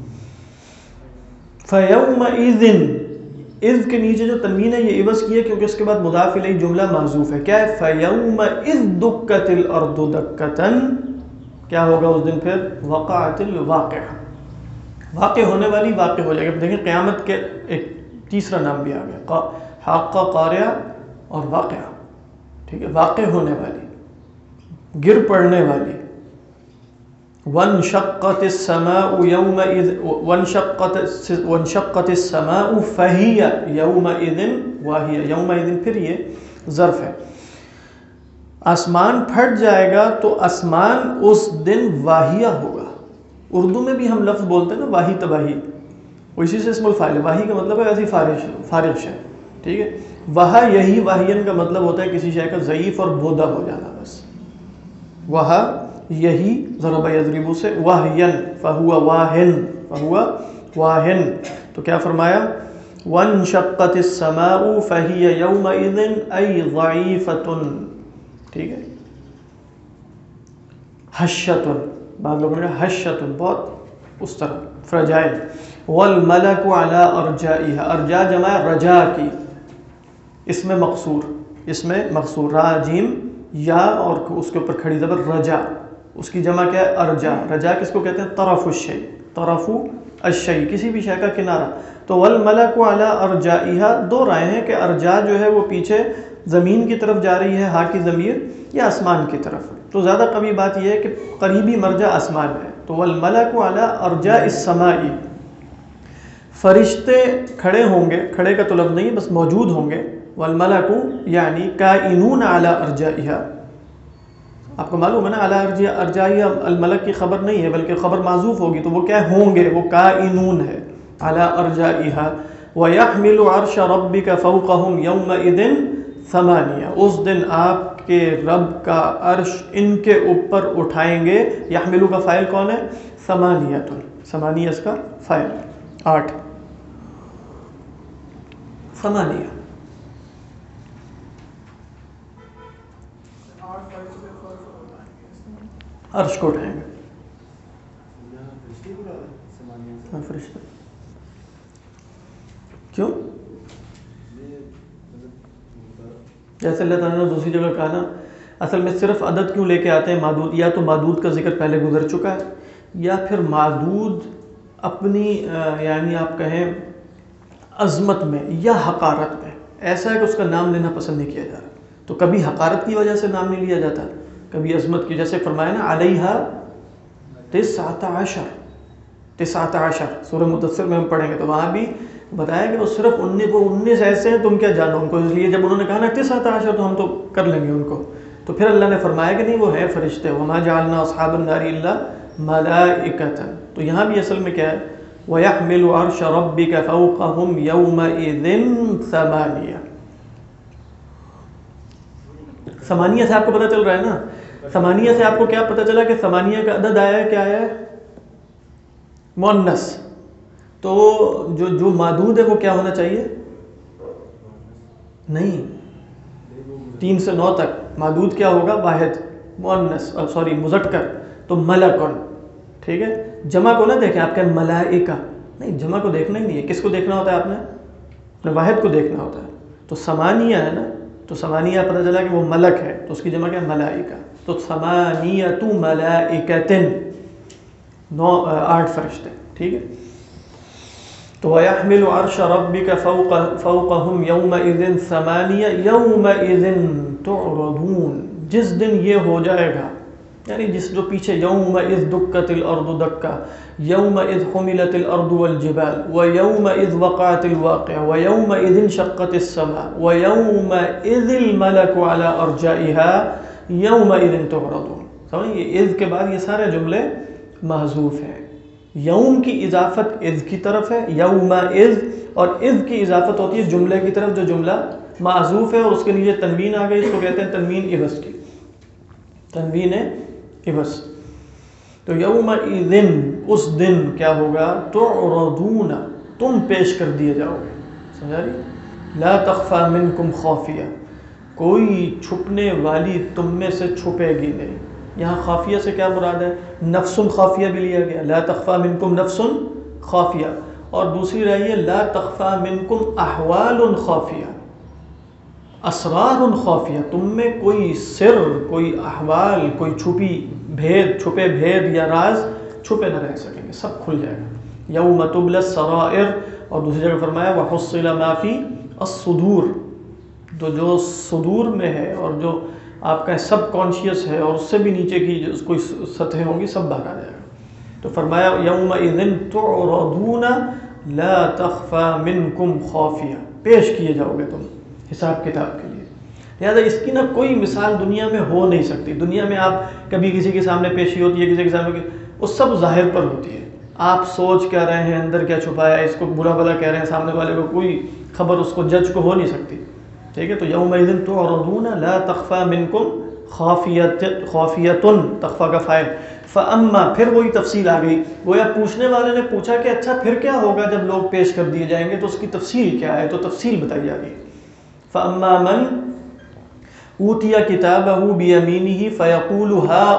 فَيَوْمَئِذٍ، اذ کے نیچے جو تنوین ہے یہ عوض کی ہے کیونکہ اس کے بعد مضاف الیہ جملہ محذوف ہے. کیا ہے؟ فَيَوْمَئِذ دُكَّتِ الْأَرْضُ دَكَّةً. کیا ہوگا اس دن پھر؟ وقعت الواقعہ، واقع ہونے والی واقع ہو جائے گا. دیکھیں قیامت کے ایک تیسرا نام بھی آ گیا، حاقہ، قاریہ اور واقعہ. ٹھیک ہے، واقع ہونے والی، گر پڑنے والی. وانشقت السماء يومئذ، وانشقت السماء فهي يومئذ واهية. يومئذ پھر یہ ظرف ہے. آسمان پھٹ جائے گا تو آسمان اس دن واہیہ ہوگا. اردو میں بھی ہم لفظ بولتے ہیں نا واہی تباہی, وہ اسی سے اسم الفاعل ہے. واہی کا مطلب ہے ایسی فارغ شے, ٹھیک ہے. وہا یہی واہین کا مطلب ہوتا ہے کسی شے کا ضعیف اور بودا ہو جانا. بس وہا یہی ضرب یضرب سے واہین فہو واہن, فہو واہن. تو کیا فرمایا وانشقت السماء فہی یومئذ ای ضعیفۃ, ٹھیک ہے. حشۃ, بعض لوگوں نے حشۃ بہت اس طرح فرجائل. والملک علی ارجائها, ارجاء جمع رجا کی, اس میں مقصور را جیم یا اور اس کے اوپر کھڑی زبر رجا, اس کی جمع کیا ہے ارجا. رجا کس کو کہتے ہیں طرف الشیء, طرف الشیء کسی بھی شے کا کنارہ. تو والملک علی ارجائها, دو رائے ہیں کہ ارجا جو ہے وہ پیچھے زمین کی طرف جا رہی ہے, ہا کی ضمیر, یا آسمان کی طرف. تو زیادہ قوی بات یہ ہے کہ قریبی مرجع آسمان ہے. تو والملک علی ارجاء السماء, فرشتے کھڑے ہوں گے, کھڑے کا تو لفظ نہیں بس موجود ہوں گے. والملک یعنی کائنون علی ارجائها, آپ کو معلوم ہے نا علی ارجائها الملک کی خبر نہیں ہے بلکہ خبر معذوف ہوگی, تو وہ کیا ہوں گے, وہ کائنون ہے. علی ارجائها وَيَحْمِلُ عَرْشَ رَبِّكَ فَوْقَهُمْ يَوْمَئِذٍ ثَمَانِيَةٌ, اس دن آپ کے رب کا عرش ان کے اوپر اٹھائیں گے. یحملو کا فاعل کون ہے؟ ثمانیۃ, ثمانیہ اس کا فاعل 8, ثمانیہ. عرش کو اٹھائیں گے. ہاں فرشتے, کیوں؟ جیسے اللہ تعالیٰ نے دوسری جگہ کہا نا, اصل میں صرف عدد کیوں لے کے آتے ہیں معدود, یا تو معدود کا ذکر پہلے گزر چکا ہے, یا پھر معدود اپنی یعنی آپ کہیں عظمت میں یا حقارت میں ایسا ہے کہ اس کا نام لینا پسند نہیں کیا جا رہا. تو کبھی حقارت کی وجہ سے نام نہیں لیا جاتا, کبھی عظمت کی, جیسے فرمایا نا علیہا 19 سورہ مدثر میں ہم پڑھیں گے تو وہاں بھی بتایا کہ وہ صرف 19 ایسے ہیں, تم کیا جانو ان کو. اس لیے جب انہوں نے کہا نا 19 تو ہم تو کر لیں گے ان کو, تو پھر اللہ نے فرمایا کہ نہیں وہ ہے فرشتے. وما جعلنا اصحاب النار الا ملائکۃ. تو یہاں بھی اصل میں کیا ہے وَيَحْمِلُ عَرْشَ رَبِّكَ فَوْقَهُمْ يَوْمَئِذٍ ثَمَانِيَةٌ. ثمانیہ سے آپ کو پتہ چل رہا ہے نا, ثمانیہ سے آپ کو کیا پتہ چلا کہ ثمانیہ کا عدد آیا ہے, کیا آیا ہے؟ مؤنث. تو جو معدود ہے وہ کیا ہونا چاہیے؟ نہیں, 3 سے 9 تک معدود کیا ہوگا؟ واحد, مؤنث سوری مذکر, تو ملکن, ٹھیک ہے. جمع کو نہ دیکھیں, آپ کہیں ملائکہ, نہیں جمع کو دیکھنا ہی نہیں ہے. کس کو دیکھنا ہوتا ہے آپ نے؟ اپنے واحد کو دیکھنا ہوتا ہے. تو ثمانیہ ہے نا, تو ثمانیہ پتہ چلا کہ وہ ملک ہے, تو اس کی جمع کیا ہے؟ ملائکہ. تو ثمانیۃ ملائکۃ, 8 فرشتے, ٹھیک ہے. تو وَيَحْمِلُ عَرْشَ رَبِّكَ فَوْقَهُمْ يَوْمَئِذٍ ثَمَانِيَةٌ يَوْمَئِذٍ تُعْرَضُونَ, جس دن یہ ہو جائے گا, یعنی جس جو پیچھے یومئذ دکت الارض دکا, یومئذ حملت الارض والجبال, ویومئذ وقعت الواقعہ, ویومئذ انشقت السماء, ویومئذ الملک علی ارجائها, یومئذ تعرضون. سمجھیں, یہ اذ کے بعد یہ سارے جملے محذوف ہیں. یوم کی اضافت اذ کی طرف ہے, یومئذ, اور اذ کی اضافت ہوتی ہے جملے کی طرف جو جملہ محذوف ہے, اور اس کے لیے تنوین آ گئی, اس کو کہتے ہیں تنوین عوض کی, تنوین عوض. تو یومئذ, اس دن کیا ہوگا؟ تعرضون, تم پیش کر دیے جاؤ گے. سمجھا رہی؟ لا تخفى منکم خافیہ, کوئی چھپنے والی تم میں سے چھپے گی نہیں. یہاں خافیہ سے کیا مراد ہے؟ نفس خافیہ بھی لیا گیا, لا تخفى منکم نفس خافیہ, اور دوسری رہی ہے لا تخفى منکم احوال خافیہ, اسرار خافیہ, تم میں کوئی سر, کوئی احوال, کوئی چھپے بھید یا راز چھپے نہ رہ سکیں گے, سب کھل جائے گا. یوم تبلی السرائر, اور دوسری جگہ فرمایا وحصل ما فی الصدور, تو جو صدور میں ہے اور جو آپ کا سب کانشیس ہے اور اس سے بھی نیچے کی جو کوئی سطح ہوں گی سب باہر آ جائے گا. تو فرمایا یومئذ تعرضون لا تخفى منکم خافیہ, پیش کیے جاؤ گے تم حساب کتاب کے لیے. لہٰذا اس کی نا کوئی مثال دنیا میں ہو نہیں سکتی. دنیا میں آپ کبھی کسی کے سامنے پیشی ہوتی ہے، کسی کے سامنے وہ سب ظاہر پر ہوتی ہے. آپ سوچ کیا رہے ہیں، اندر کیا چھپایا ہے، اس کو برا بھلا کہہ رہے ہیں سامنے والے کو، کوئی خبر اس کو جج کو ہو نہیں سکتی. ٹھیک ہے، تو یومئذ تعرضون لا تخفى منکم خافیۃ، تخفیٰ کا فاعل. فاما، پھر وہی تفصیل آ گئی. گویا پوچھنے والے نے پوچھا کہ اچھا پھر کیا ہوگا جب لوگ پیش کر دیے جائیں گے، تو اس کی تفصیل کیا ہے، تو تفصیل بتائی جا رہی ہے. فاما من اوتی کتابہ بیمینہ فیقول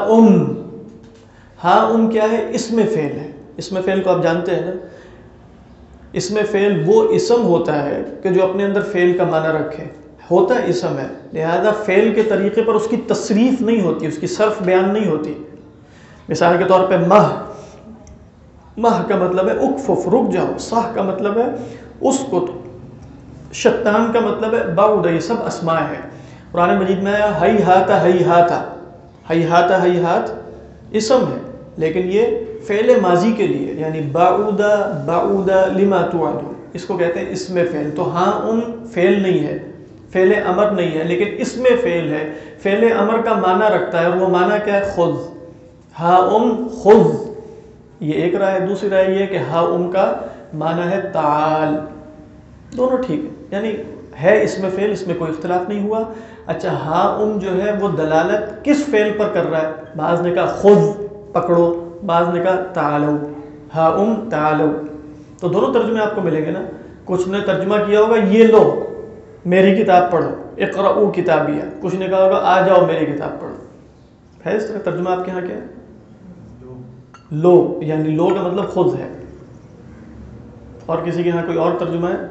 ہاؤم کیا ہے؟ اسم فعل ہے. اسم فعل کو آپ جانتے ہیں نا، اسم فعل وہ اسم ہوتا ہے کہ جو اپنے اندر فعل کا معنی رکھے، ہوتا ہے اسم ہے، لہذا فعل کے طریقے پر اس کی تصریف نہیں ہوتی، اس کی صرف بیان نہیں ہوتی. مثال کے طور پہ مہ کا مطلب ہے اکفف، رک جاؤ. صح کا مطلب ہے اسکت. شتان کا مطلب ہے بعد. یہ سب اسماء ہے. قرآن مجید میں آیا ہیہات ہیہات. ہیہات ہیہات اسم ہے، لیکن یہ فعل ماضی کے لیے، یعنی بعود بعود لما توعدون، اس کو کہتے ہیں اسم فعل. تو ہاں فعل نہیں ہے، فعل امر نہیں ہے، لیکن اسم فعل ہے. فعل امر کا معنی رکھتا ہے، اور وہ معنی کیا ہے؟ خذ. ہا خذ، یہ ایک رائے. دوسری رائے یہ ہے کہ ہا کا معنی ہے تعال. دونوں ٹھیک ہے، یعنی ہے اسم فعل، اس میں کوئی اختلاف نہیں ہوا. اچھا ہا جو ہے وہ دلالت کس فعل پر کر رہا ہے؟ بعض نے کہا خذ، پکڑو، بعض نے کہا تعالو، ہا تعالو. تو دونوں ترجمے آپ کو ملیں گے نا. کچھ نے ترجمہ کیا ہوگا یہ لو میری کتاب پڑھو، اقرؤ کتابیہ. کچھ نے کہا ہوگا آ جاؤ میری کتاب پڑھو. ہے اس طرح ترجمہ آپ کے یہاں کیا ہے؟ لو، یعنی لو کا مطلب خود ہے. اور کسی کے یہاں کوئی اور ترجمہ ہے؟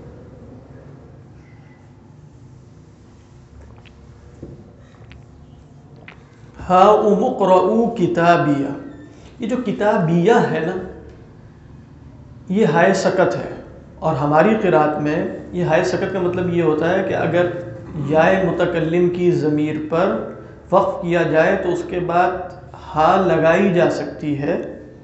ہاؤم اقرؤ کتابیہ. یہ جو کتابیہ ہے نا، یہ ہائے سکت ہے. اور ہماری قرات میں یہ ہائے سکت کا مطلب یہ ہوتا ہے کہ اگر یائے متکلم کی ضمیر پر وقف کیا جائے تو اس کے بعد ہا لگائی جا سکتی ہے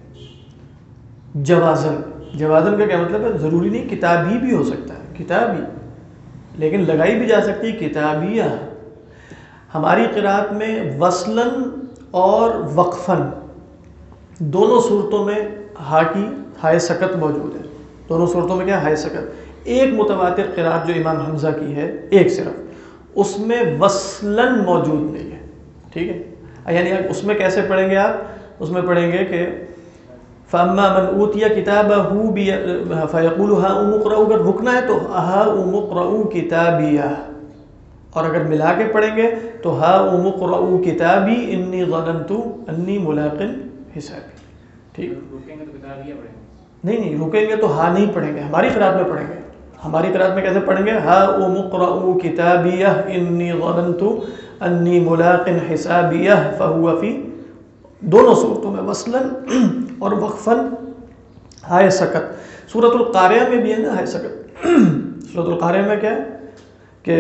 جوازن. جوازن کا کیا مطلب ہے؟ ضروری نہیں کتابی بھی ہو سکتا ہے، کتابی، لیکن لگائی بھی جا سکتی ہے کتابیہ. ہماری قرات میں وصلاً اور وقفاً دونوں صورتوں میں ہا کی ہائے سکت موجود ہے. دونوں صورتوں میں کیا ہائے سکت. ایک متواتر قرات جو امام حمزہ کی ہے، ایک صرف، اس میں وصلاً موجود نہیں ہے. ٹھیک ہے، یعنی اس میں کیسے پڑھیں گے آپ؟ اس میں پڑھیں گے کہ فَأَمَّا مَنْ أُوتِيَ كِتَابَهُ فَيَقُولُ هَاؤُمُ اقْرَؤُوا. اگر رکنا ہے تو هَاؤُمُ اقْرَؤُوا كِتَابِيَهْ، اور اگر ملا کے پڑھیں گے تو هَاؤُمُ اقْرَؤُوا كِتَابِي إِنِّي ظَنَنْتُ أَنِّي مُلَاقٍ حِسَابِي. ٹھیک، رکیں گے تو کتابیہ پڑھیں گے. نہیں رکیں گے تو ہا نہیں پڑھیں گے، ہماری قرات میں پڑھیں گے. ہماری قرات میں کیسے پڑھیں گے؟ هَاؤُمُ اقْرَؤُوا كِتَابِيَهْ إِنِّي ظَنَنْتُ أَنِّي مُلَاقٍ حِسَابِيَهْ فَهُوَ فِي. دونوں صورتوں میں وصلاً اور وقفاً ہائے سکت. سورۃ القاریہ میں بھی ہے نا ہائے سکت. سورۃ القاریہ میں کیا ہے کہ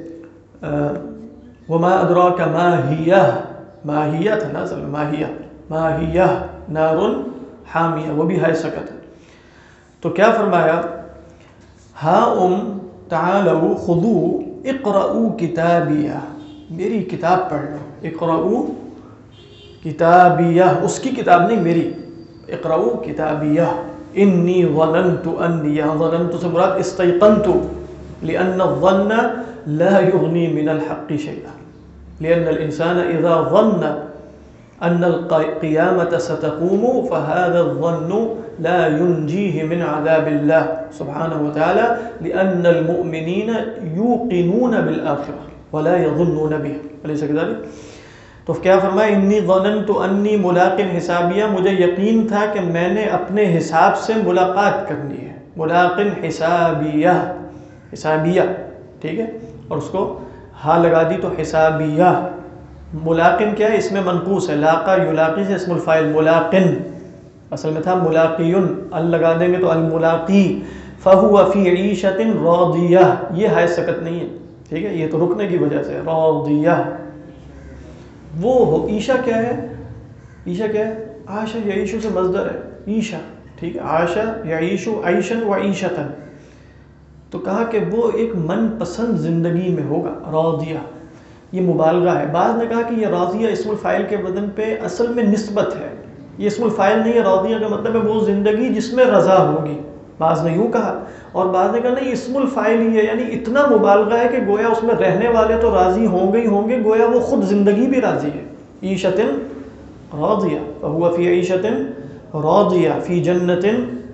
وما ادراک ما ہیہ، ماہیہ تھا نا اصل میں، ماہیہ نار حامیہ، وہ بھی ہائے سکت ہے. تو کیا فرمایا؟ ہاؤم تعالوا خذوا اقرؤوا کتابیہ، میری کتاب پڑھ لو. اقرؤوا کتابیہ، اس کی کتاب نہیں، میری. اقرؤوا کتابیہ انی ظننت انی، یہاں ظننت سے مراد استیقنت، لأن الظن لا یغنی من الحق شیئا، لأن الانسان اذا ظن ان القیامة ستقوم فهذا الظن لا ينجيه من عذاب الله سبحانه وتعالى، لأن المؤمنين يوقنون بالآخرة ولا يظنون بها. أليس كذلك؟ تو کیا فرمایا؟ انی ظننت انی ملاق حسابیہ، مجھے یقین تھا کہ میں نے اپنے حساب سے ملاقات کرنی ہے. ملاق حسابیہ، حسابیہ، ٹھیک ہے، اور اس کو ہا لگا دی تو حسابیہ. ملاقن کیا ہے؟ اس میں منقوص ہے، لاقا یلاقی سے اسم الفاعل ملاقن، اصل میں تھا ملاقیون، ال لگا دیں گے تو الملاقی. فہو فی عیشۃ راضیہ، یہ ہائے سکت نہیں ہے، ٹھیک ہے، یہ تو رکنے کی وجہ سے راضیہ. وہ عیشہ کیا ہے؟ عیشہ کیا ہے؟ عاشا یعیشو سے مصدر ہے عیشہ، ٹھیک ہے، عاشا یعیشو عیشن و عیشتن. تو کہا کہ وہ ایک من پسند زندگی میں ہوگا. راضیہ یہ مبالغہ ہے. بعض نے کہا کہ یہ راضیہ اسم الفاعل کے وزن پہ اصل میں نسبت ہے, یہ اسم الفاعل نہیں ہے. راضیہ کا مطلب ہے وہ زندگی جس میں رضا ہوگی. بعض نے یوں کہا, اور بعض نے کہا نہیں اسم الفاعل ہی ہے, یعنی اتنا مبالغہ ہے کہ گویا اس میں رہنے والے تو راضی ہوں گے ہی ہوں گے, گویا وہ خود زندگی بھی راضی ہے. عیشۃ راضیہ فہو فی عیشۃ راضیہ فی جنۃ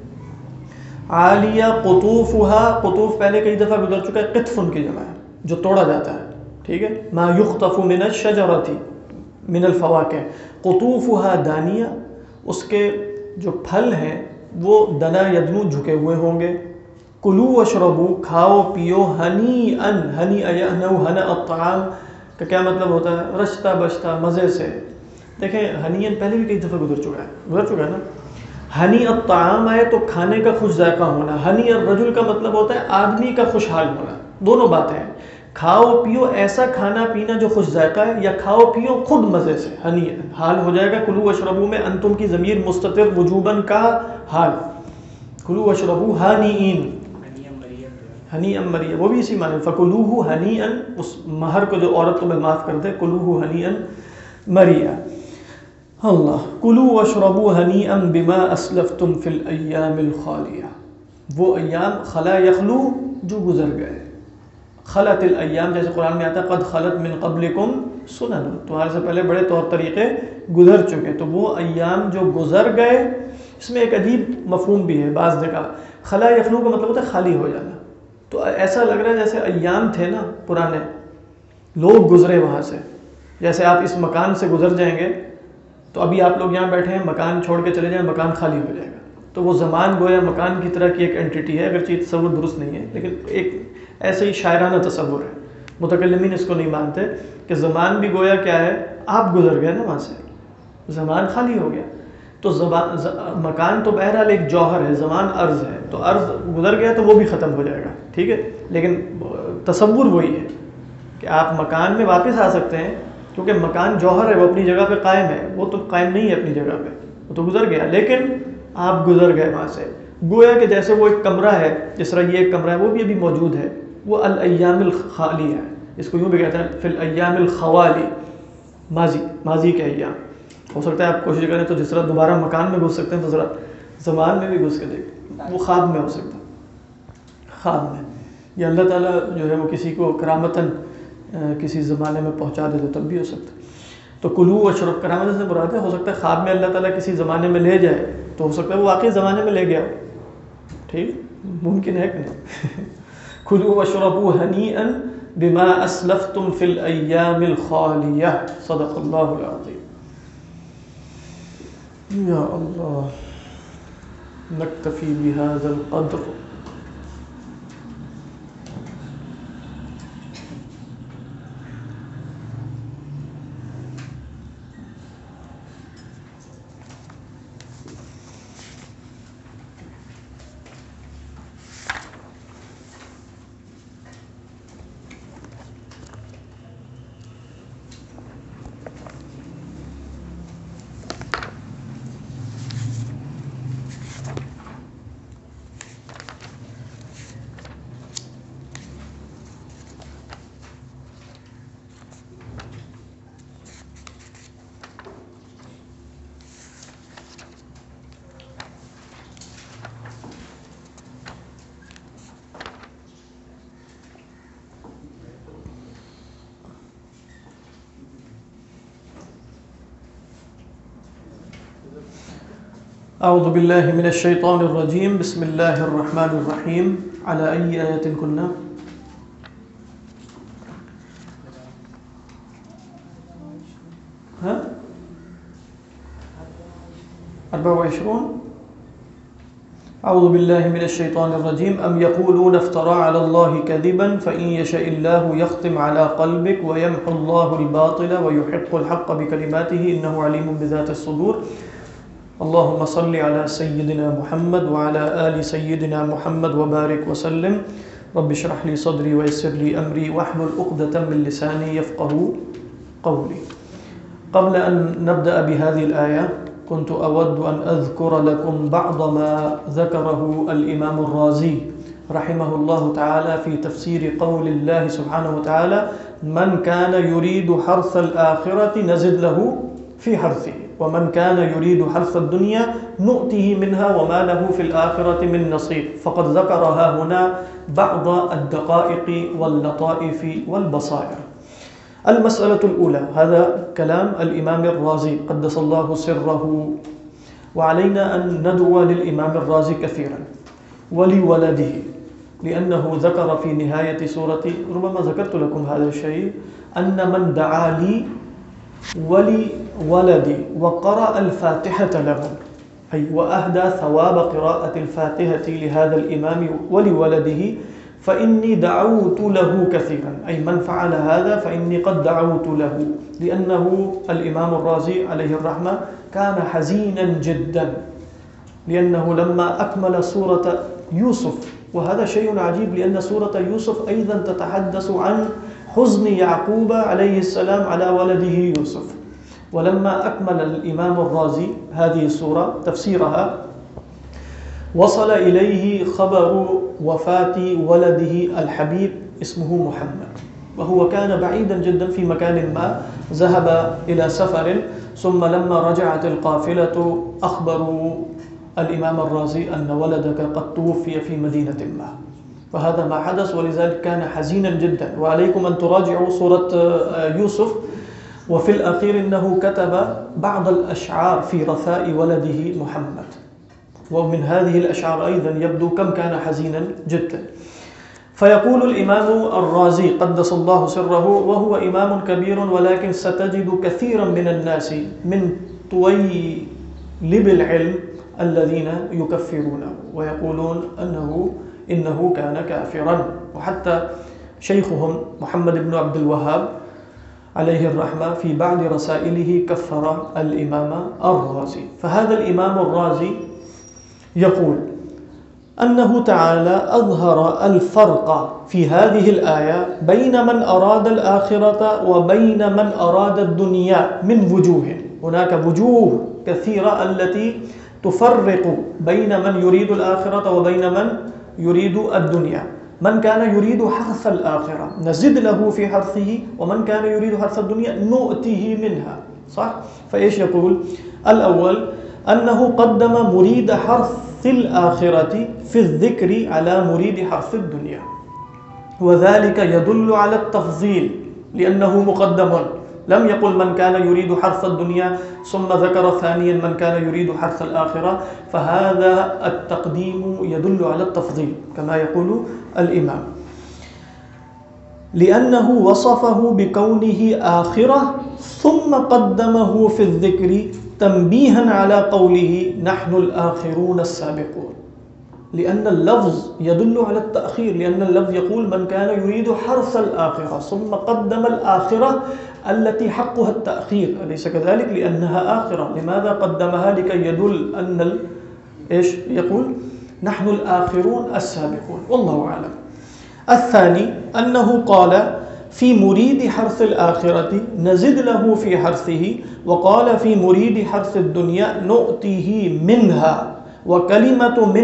عالیہ قطوفها, قطوف پہلے کئی دفعہ گزر چکا ہے, قطف ان کی جمع ہے جو توڑا جاتا ہے, ٹھیک ہے. ما یخطف من الشجرۃ من الفواکہ, قطوفها دانیہ, اس کے جو پھل ہیں وہ دنا یدنو جھکے ہوئے ہوں گے. کلو واشربو, کھاؤ پیو, ہنیئا, ہنی یہنو ہنا الطعام کا کیا مطلب ہوتا ہے؟ رشتہ بشتہ مزے سے. دیکھیں ہنیئا پہلے بھی کئی دفعہ گزر چکا ہے نا. ہنی الطعام آئے تو کھانے کا خوش ذائقہ ہونا, ہنی الرجل کا مطلب ہوتا ہے آدمی کا خوشحال ہونا. دونوں باتیں ہیں, کھاؤ پیو ایسا کھانا پینا جو خوش ذائقہ ہے, یا کھاؤ پیو خود مزے سے. ہنی حال ہو جائے گا. کلو واشربو میں انتم کی ضمیر مستتر وجوباً کا حال, کلو واشربو ہانئین, ہنی ام مریہ وہ بھی اسی معنی. فکلوہ ہنیئا, اس مہر کو جو عورت تمہیں معاف کر دے, کلوہ ہنیئا مریہ. اللہ, کلو واشربوا ہنیئا بما اسلفتم فی الایام الخالیہ, وہ ایام خلا یخلو جو گزر گئے. خلت الایام جیسے قرآن میں آتا ہے قد خلت من قبلکم سنن, تمہارے سے پہلے بڑے طور طریقے گزر چکے. تو وہ ایام جو گزر گئے, اس میں ایک عجیب مفہوم بھی ہے. بعض نے کہا خلا یخلو کا مطلب ہوتا ہے خالی ہو جانا. تو ایسا لگ رہا ہے جیسے ایام تھے نا پرانے, لوگ گزرے وہاں سے. جیسے آپ اس مکان سے گزر جائیں گے تو ابھی آپ لوگ یہاں بیٹھے ہیں, مکان چھوڑ کے چلے جائیں مکان خالی ہو جائے گا. تو وہ زمان گویا مکان کی طرح کی ایک اینٹیٹی ہے, اگرچہ تصور درست نہیں ہے لیکن ایک ایسے ہی شاعرانہ تصور ہے. متکلمین اس کو نہیں مانتے کہ زمان بھی گویا کیا ہے, آپ گزر گئے نا وہاں سے, زمان خالی ہو گیا. تو مکان تو بہرحال ایک جوہر ہے, زمان عرض ہے, تو عرض گزر گیا تو وہ بھی ختم ہو جائے گا, ٹھیک ہے. لیکن تصور وہی ہے کہ آپ مکان میں واپس آ سکتے ہیں, کیونکہ مکان جوہر ہے, وہ اپنی جگہ پہ قائم ہے. وہ تو قائم نہیں ہے اپنی جگہ پہ, وہ تو گزر گیا, لیکن آپ گزر گئے وہاں سے. گویا کہ جیسے وہ ایک کمرہ ہے, جس طرح یہ ایک کمرہ ہے وہ بھی ابھی موجود ہے, وہ الایام الخالی ہے. اس کو یوں بھی کہتے ہیں فی الایام الخوالی, ماضی کے ایام. ہو سکتا ہے آپ کوشش کریں تو جس طرح دوبارہ مکان میں گھس سکتے ہیں, تو ذرا زمان میں بھی گھس کے دیکھیں. وہ خواب میں ہو سکتا ہے, خواب میں. یا اللہ تعالیٰ جو ہے وہ کسی کو کرامتاً کسی زمانے میں پہنچا دے تو تب بھی ہو سکتا ہے. تو کلو واشرب کرامت سے مراد ہے, ہو سکتا ہے خواب میں اللہ تعالیٰ کسی زمانے میں لے جائے, تو ہو سکتا ہے وہ واقعی زمانے میں لے گیا ہو, ٹھیک, ممکن ہے کہ نہیں. کلو واشربوا ہنیئا بما اسلفتم فی الایام الخالیہ. صدق اللہ العظیم. یا اللہ, نکتفی بہذا القدر. اعوذ باللہ من الشیطان الرجیم. بسم اللہ الرحمن الرحیم. علی ای آیت کنا؟ ها 24. اعوذ باللہ من الشیطان الرجیم. ام یقولون افترى على الله كذبا فإن يشاء الله يختم على قلبك ويمحو الله الباطل ويحق الحق بكلماته إنه عليم بذات الصدور. اللهم صل على سيدنا محمد وعلى آل سيدنا محمد وبارك وسلم. رب اشرح لي صدري ويسر لي أمري واحلل عقدة من لساني يفقهوا قولي. قبل أن نبدأ بهذه الآية كنت أود أن أذكر لكم بعض ما ذكره الإمام الرازي رحمه الله تعالى في تفسير قول الله سبحانه وتعالى من كان يريد حرث الآخرة نزد له في حرثه ومن كان يريد حرث الدنيا نؤته منها وما له في الآخرة من نصيب. فقد ذكرها هنا بعض الدقائق واللطائف والبصائر. المسألة الأولى، هذا كلام الإمام الرازي قدس الله سره، وعلينا أن ندعو للإمام الرازي كثيرا ولولده، لأنه ذكر في نهاية سورة، ربما ذكرت لكم هذا الشيء، أن من دعا لي ولولدي وقرأ الفاتحة لهم، أي وأهدى ثواب قراءة الفاتحة لهذا الإمام ولولده، فإني دعوت له كثيرا، أي من فعل هذا فإني قد دعوت له، لأنه الإمام الرازي عليه الرحمة كان حزينا جدا، لأنه لما أكمل سورة يوسف، وهذا شيء عجيب لأن سورة يوسف أيضا تتحدث عن حزن يعقوب عليه السلام على ولده يوسف، ولما أكمل الإمام الرازي هذه السورة تفسيرها وصل إليه خبر وفاة ولده الحبيب اسمه محمد، وهو كان بعيدا جدا في مكان ما، ذهب إلى سفر، ثم لما رجعت القافلة أخبروا الإمام الرازي أن ولدك قد توفي في مدينة ما، فهذا ما حدث، ولذلك كان حزينا جدا. وعليكم أن تراجعوا سورة يوسف، وفي الأخير إنه كتب بعض الأشعار في رثاء ولده محمد، ومن هذه الأشعار أيضا يبدو كم كان حزينا جدا. فيقول الإمام الرازي قدس الله سره، وهو إمام كبير، ولكن ستجد كثيرا من الناس من طويلب العلم الذين يكفرونه ويقولون إنه كان كافرا، وحتى شيخهم محمد بن عبد الوهاب عليه الرحمة في بعض رسائله كفر الإمام الرازي. فهذا الإمام الرازي يقول أنه تعالى أظهر الفرق في هذه الآية بين من أراد الآخرة وبين من أراد الدنيا من وجوه. هناك وجوه كثيرة التي تفرق بين من يريد الآخرة وبين من يريد الدنيا. من كان يريد حرث الآخرة نزد له في حرثه، ومن كان يريد حرث الدنيا نؤته منها، صح؟ فإيش يقول؟ الأول أنه قدم مريد حرث الآخرة في الذكر على مريد حرث الدنيا، وذلك يدل على التفضيل لأنه مقدم، لم يقل من كان يريد حرث الدنيا ثم ذكر ثانيا من كان يريد حرث الآخرة، فهذا التقديم يدل على التفضيل كما يقول الإمام، لأنه وصفه بكونه آخرة ثم قدمه في الذكر تنبيها على قوله نحن الآخرون السابقون، لأن اللفظ يدل على التأخير، لأن اللفظ يقول من كان يريد حرث الآخرة ثم قدم الآخرة التي حقها التأخير، أليس كذلك؟ لأنها آخرة. لماذا قدمها؟ لكي يدل أن إيش يقول؟ نحن الآخرون السابقون، والله أعلم. الثاني أنه قال في مريد حرث الآخرة نزد له في حرثه، وقال في مريد حرث الدنيا نؤته منها، وكلمة من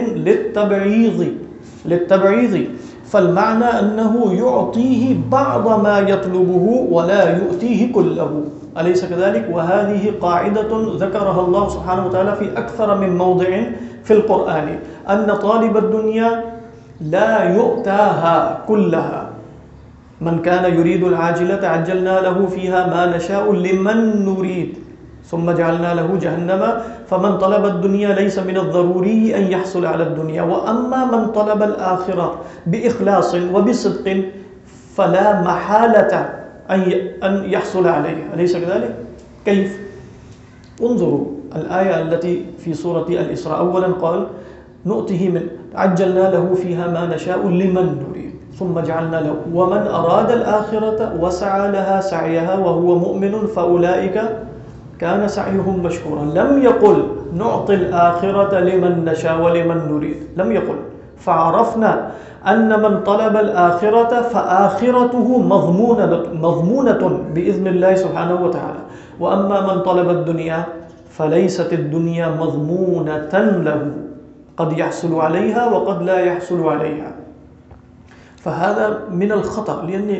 للتبعيض، فالمعنى أنه يعطيه بعض ما يطلبه ولا يؤتيه كله، أليس كذلك؟ وهذه قاعدة ذكرها الله سبحانه وتعالى في أكثر من موضع في القرآن، أن طالب الدنيا لا يؤتاها كلها. من كان يريد العاجلة عجلنا له فيها ما نشاء لمن نريد ثم جعلنا له جهنم، فمن طلب الدنيا ليس من الضروري أن يحصل على الدنيا، وأما من طلب الآخرة بإخلاص وبصدق فلا محالة أن يحصل عليها، أليس كذلك؟ كيف؟ انظروا الآية التي في سورة الإسراء، أولا قال نؤته من عجلنا له فيها ما نشاء لمن نريد ثم جعلنا له، ومن أراد الآخرة وسعى لها سعيها وهو مؤمن فأولئك كان سعيهم مشكورا. لم يقل نعطي الآخرة لمن نشاء ولمن نريد، لم يقل. فعرفنا أن من طلب الآخرة فآخرته مضمونة بإذن الله سبحانه وتعالى، وأما من طلب الدنيا فليست الدنيا مضمونة له، قد يحصل عليها وقد لا يحصل عليها، فهذا من الخطأ. لأني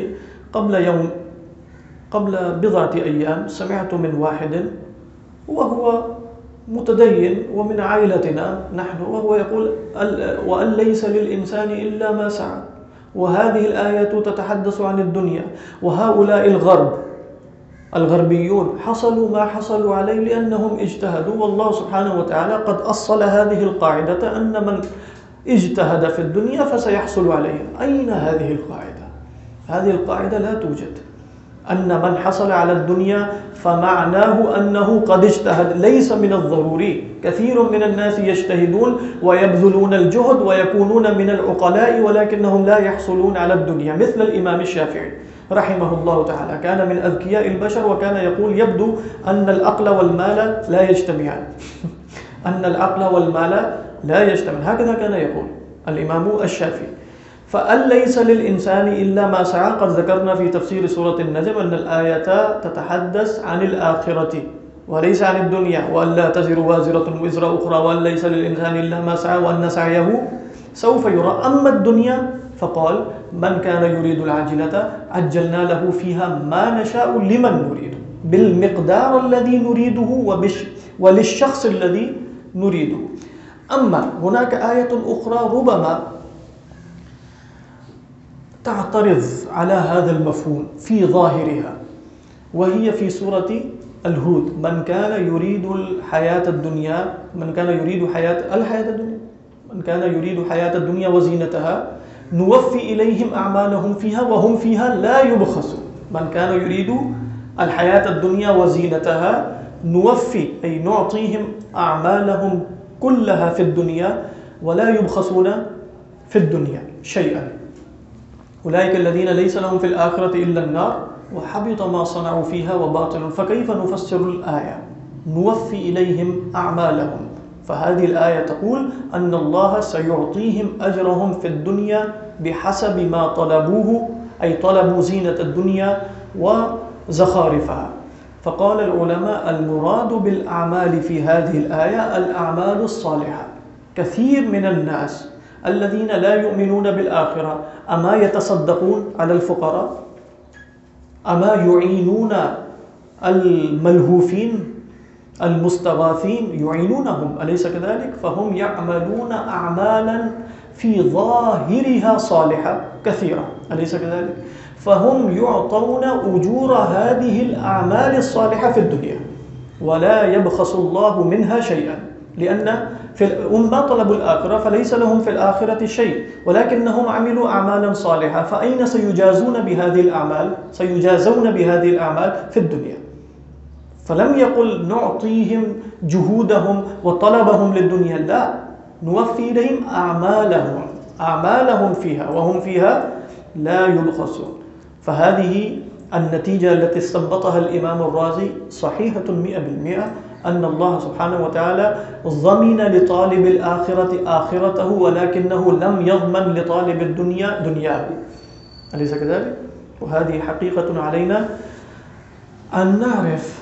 قبل بضعة أيام سمعت من واحد وهو متدين ومن عائلتنا نحن، وهو يقول وأن ليس للإنسان إلا ما سعى، وهذه الآية تتحدث عن الدنيا، وهؤلاء الغربيون حصلوا ما حصلوا عليه لأنهم اجتهدوا، والله سبحانه وتعالى قد أصل هذه القاعدة أن من اجتهد في الدنيا فسيحصل عليه. أين هذه القاعدة؟ هذه القاعدة لا توجد. أن من حصل على الدنيا فمعناه أنه قد اجتهد. ليس من الضروري، كثير من الناس يجتهدون ويبذلون الجهد ويكونون من العقلاء ولكنهم لا يحصلون على الدنيا، مثل الإمام الشافعي رحمه الله تعالى، كان من أذكياء البشر، وكان يقول يبدو أن العقل والمال لا يجتمعان أن العقل والمال لا يجتمعان، هكذا كان يقول الإمام الشافعي. فأن ليس للإنسان إلا ما سعى، قد ذكرنا في تفسير سورة النجم أن الآية تتحدث عن الآخرة وليس عن الدنيا، وأن لا تزر وازرة وزر أخرى، وأن ليس للإنسان إلا ما سعى وأن سعيه سوف يرى. أما الدنيا فقال من كان يريد العاجلة عجلنا له فيها ما نشاء لمن نريد بالمقدار الذي نريده وللشخص الذي نريده. أما هناك آية أخرى ربما تعترض على هذا المفهوم في ظاهرها، وهي في سورة الهود: من كان يريد الحياة الدنيا، من كان يريد حياة الدنيا وزينتها نوفي إليهم أعمالهم فيها وهم فيها لا يبخسون. من كان يريد الحياة الدنيا وزينتها نوفي، أي نعطيهم أعمالهم كلها في الدنيا ولا يبخسون في الدنيا شيئا. أولئك الذين ليس لهم في الآخرة إلا النار وحبط ما صنعوا فيها وباطل. فكيف نفسر الآية نوفي إليهم أعمالهم؟ فهذه الآية تقول أن الله سيعطيهم أجرهم في الدنيا بحسب ما طلبوه، أي طلبوا زينة الدنيا وزخارفها. فقال العلماء المراد بالأعمال في هذه الآية الأعمال الصالحة. كثير من الناس الذين لا يؤمنون بالآخرة أما يتصدقون على الفقراء؟ أما يعينون الملهوفين المستغاثين؟ يعينونهم، أليس كذلك؟ فهم يعملون أعمالا في ظاهرها صالحة كثيرة، أليس كذلك؟ فهم يعطون أجور هذه الأعمال الصالحة في الدنيا ولا يبخس الله منها شيئا، لأن ما طلبوا الآخرة فليس لهم في الآخرة شيء، ولكنهم عملوا أعمالا صالحة. فأين سيجازون بهذه الأعمال؟ سيجازون بهذه الأعمال في الدنيا. فلم يقل نعطيهم جهودهم وطلبهم للدنيا، لا، نوفي إليهم أعمالهم فيها وهم فيها لا يبخسون. فهذه النتيجة التي استنبطها الإمام الرازي صحيحة 100%، أن الله سبحانه وتعالى ضمن لطالب الآخرة آخرته ولكنه لم يضمن لطالب الدنيا دنياه، أليس كذلك؟ وهذه حقيقة علينا أن نعرف.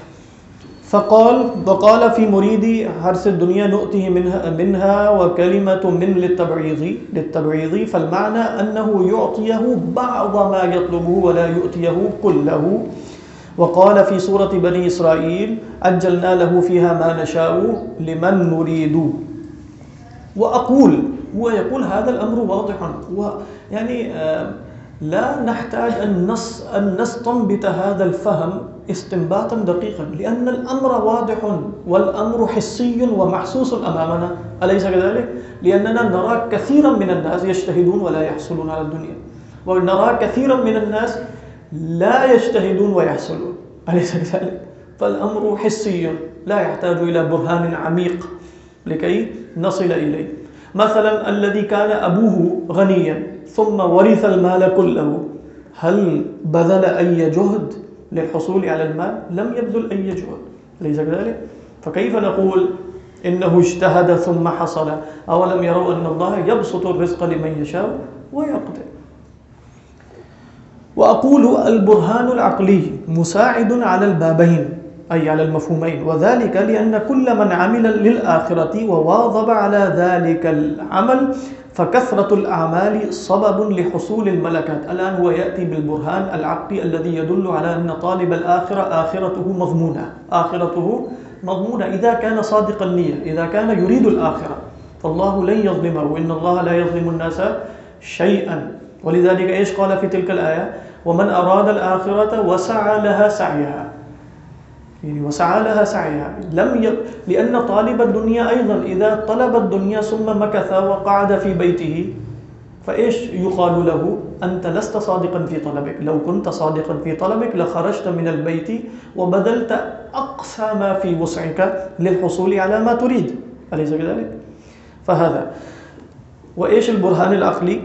وقال في مريد حرث الدنيا نؤته منها وكلمة من للتبعيض، فالمعنى أنه يعطيه بعض ما يطلبه ولا يؤتيه كله. وقال في سورة بني إسرائيل عجلنا له فيها ما نشاء لمن نريد. وأقول، هو يقول هذا الأمر واضح، يعني لا نحتاج أن نستنبط هذا الفهم استنباطا دقيقا، لأن الأمر واضح والأمر حسي ومحسوس أمامنا، أليس كذلك؟ لأننا نرى كثيرا من الناس يجتهدون ولا يحصلون على الدنيا، ونرى كثيرا من الناس لا يجتهدون ويحصلون، أليس كذلك؟ فالأمر حسي لا يحتاج إلى برهان عميق لكي نصل إليه. مثلا الذي كان أبوه غنيا ثم ورث المال كله، هل بذل أي جهد للحصول على المال؟ لم يبذل أي جهد، أليس كذلك؟ فكيف نقول إنه اجتهد ثم حصل؟ أولم يروا أن الله يبسط الرزق لمن يشاء ويقدر. وأقول البرهان العقلي مساعد على البابين، أي على المفهومين. وذلك لأن كل من عمل للآخرة وواظب على ذلك العمل فكثرة الأعمال سبب لحصول الملكات. الآن هو يأتي بالبرهان العقلي الذي يدل على أن طالب الآخرة آخرته مضمونة، آخرته مضمونة إذا كان صادق النية، إذا كان يريد الآخرة، فالله لن يظلمه، إن الله لا يظلم الناس شيئا. ولذلك إيش قال في تلك الآية؟ ومن أراد الآخرة وسعى لها سعيها، يعني وسعى لها سعيها. لأن طالب الدنيا أيضا إذا طلب الدنيا ثم مكث وقعد في بيته فإيش يقال له؟ أنت لست صادقا في طلبك. لو كنت صادقا في طلبك لخرجت من البيت وبذلت أقصى ما في وسعك للحصول على ما تريد، أليس كذلك؟ فهذا. وإيش البرهان العقلي؟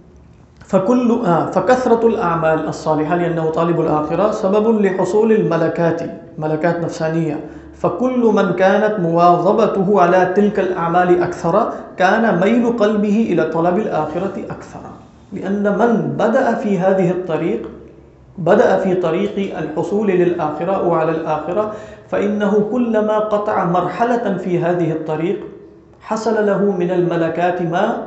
فكثرة الأعمال الصالحة لأنه طالب الآخرة سبب لحصول الملكات، ملكات نفسانية. فكل من كانت مواظبته على تلك الأعمال أكثر كان ميل قلبه إلى طلب الآخرة أكثر. لأن من بدأ في هذه الطريق، بدأ في طريق الحصول للآخرة وعلى الآخرة، فإنه كلما قطع مرحلة في هذه الطريق حصل له من الملكات ما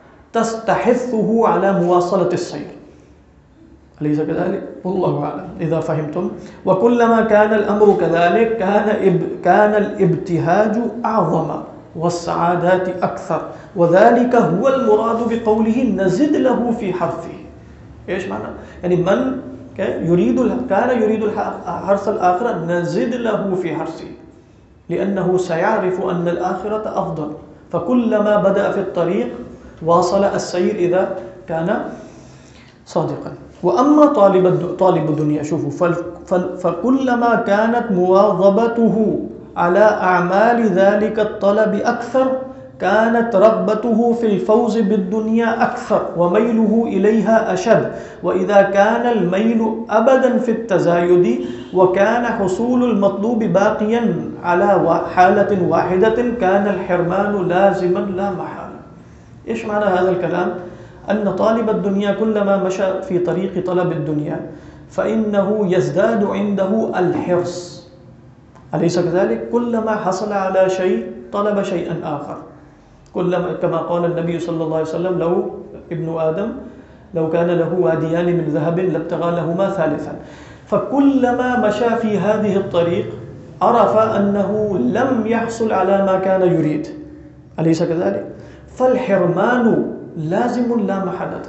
تستحثه على مواصلة السير، أليس كذلك؟ والله أعلم إذا فهمتم. وكلما كان الأمر كذلك كان الابتهاج أعظم والسعادات أكثر، وذلك هو المراد بقوله نزد له في حرثه. إيش معنى؟ يعني من كان يريد حرث الآخرة نزد له في حرثه، لأنه سيعرف أن الآخرة أفضل، فكلما بدأ في الطريق واصل السير إذا كان صادقا. وأما طالب الدنيا، شوفوا، فكلما كانت مواظبته على أعمال ذلك الطلب أكثر كانت رغبته في الفوز بالدنيا أكثر وميله إليها أشد. وإذا كان الميل أبدا في التزايد وكان حصول المطلوب باقيا على حالة واحدة كان الحرمان لازما لا محالة. إيش معنى هذا الكلام؟ أن طالب الدنيا كلما مشى في طريق طلب الدنيا فإنه يزداد عنده الحرص، أليس كذلك؟ كلما حصل على شيء طلب شيئا آخر. كلما، كما قال النبي صلى الله عليه وسلم: لو ابن آدم لو كان له واديان من ذهب لابتغى لهما ثالثا. فكلما مشى في هذه الطريق عرف أنه لم يحصل على ما كان يريد، أليس كذلك؟ فالحرمان لازم لا محالة،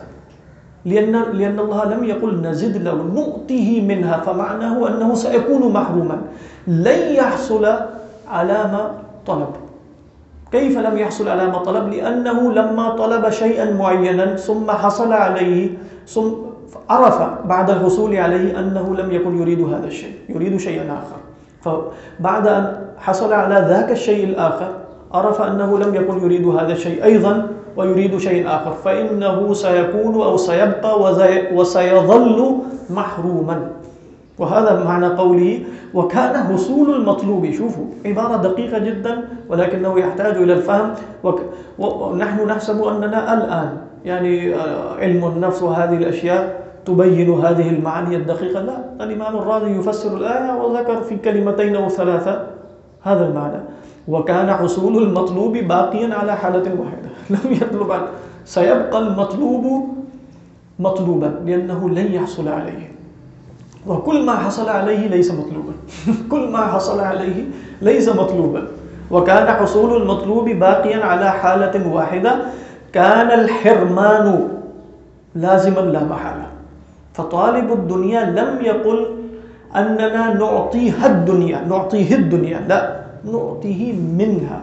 لأن الله لم يقل نزد له، نؤتيه منها، فمعناه أنه سيكون محروما، لن يحصل على ما طلب. كيف لم يحصل على ما طلب؟ لأنه لما طلب شيئا معينا ثم حصل عليه ثم عرف بعد الحصول عليه أنه لم يكن يريد هذا الشيء، يريد شيئا آخر. فبعد أن حصل على ذاك الشيء الآخر عرف أنه لم يكن يريد هذا الشيء أيضا ويريد شيء آخر، فإنه سيكون أو سيبقى وسيظل محروما. وهذا معنى قوله وكان حصول المطلوب. شوفوا، عبارة دقيقة جدا ولكنه يحتاج إلى الفهم. ونحن نحسب أننا الآن يعني علم النفس وهذه الأشياء تبين هذه المعاني الدقيقة. لا، الإمام الرازي يفسر الآية وذكر في كلمتين أو ثلاثة هذا المعنى: وكان حصول المطلوب باقيا على حالة واحدة، لم يطلب عنه، سيبقى المطلوب مطلوبا لأنه لن يحصل عليه، وكل ما حصل عليه ليس مطلوبا كل ما حصل عليه ليس مطلوبا. وكان حصول المطلوب باقيا على حالة واحدة كان الحرمان لازما لا محالة. فطالب الدنيا لم يقل أننا نعطيه الدنيا، لا، نعطيه منها،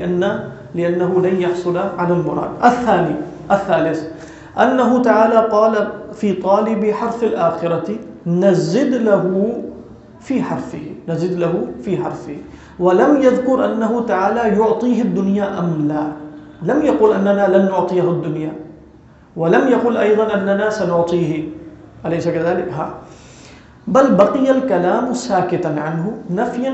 لأنه لن يحصل على المراد. الثالث أنه تعالى قال في طالب حرث الآخرة نزد له في حرثه، ولم يذكر أنه تعالى يعطيه الدنيا أم لا. لم يقل أننا لن نعطيه الدنيا، ولم يقل أيضا أننا سنعطيه، أليس كذلك؟ بل بقي الكلام ساكتا عنه نفيا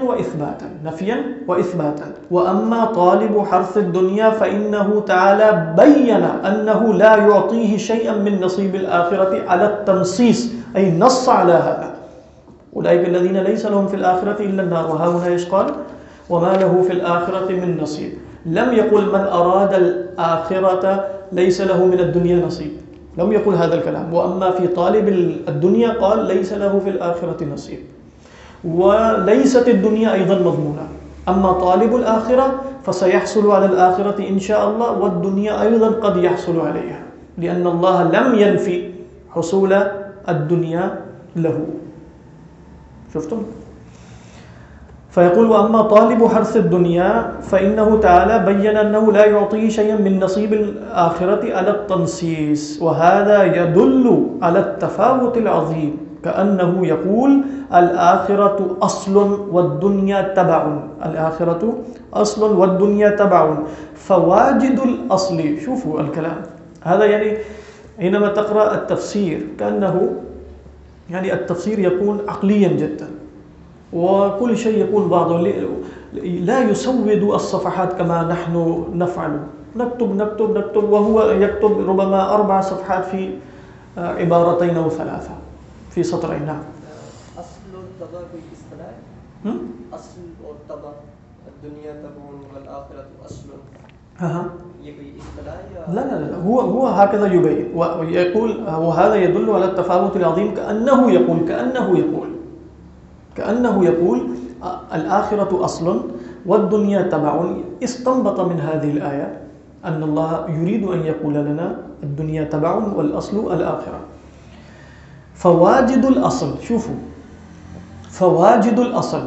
وإثباتا. وأما طالب حرث الدنيا فإنه تعالى بين أنه لا يعطيه شيئا من نصيب الآخرة على التنصيص، أي نص على هذا. أولئك الذين ليس لهم في الآخرة إلا النار وهاهنا إيش قال وما له في الآخرة من نصيب. لم يقل من أراد الآخرة ليس له من الدنيا نصيب، لم يقل هذا الكلام. وأما في طالب الدنيا قال ليس له في الآخرة نصيب، وليست الدنيا أيضا مضمونة. أما طالب الآخرة فسيحصل على الآخرة إن شاء الله، والدنيا أيضا قد يحصل عليها، لأن الله لم ينفي حصول الدنيا له. شفتم؟ فيقول وأما طالب حرث الدنيا فإنه تعالى بيّن أنه لا يعطيه شيئا من نصيب الآخرة على التنصيص، وهذا يدل على التفاوت العظيم، كأنه يقول الآخرة أصل والدنيا تبع، الآخرة أصل والدنيا تبع، فواجد الأصل. شوفوا الكلام هذا، يعني حينما تقرأ التفسير كأنه يعني التفسير يكون عقليا جدا، وكل شيء يكون بعضه لا يسود الصفحات كما نحن نفعل، نكتب نكتب نكتب، وهو يكتب ربما 4 صفحات في عبارتين أو 3 في سطرين. نعم. اصل اور تبع کوئی اصطلاح ہے؟ اصل اور تبع، الدنيا تبع والآخرة اصل، یہ کوئی اصطلاح ہے؟ لا لا لا، هو هكذا يبين ويقول، وهذا يدل على التفاوت العظيم، كأنه يقول الآخرة أصل والدنيا تبع. استنبط من هذه الآية أن الله يريد أن يقول لنا الدنيا تبع والأصل الآخرة. فواجد الأصل، شوفوا، فواجد الأصل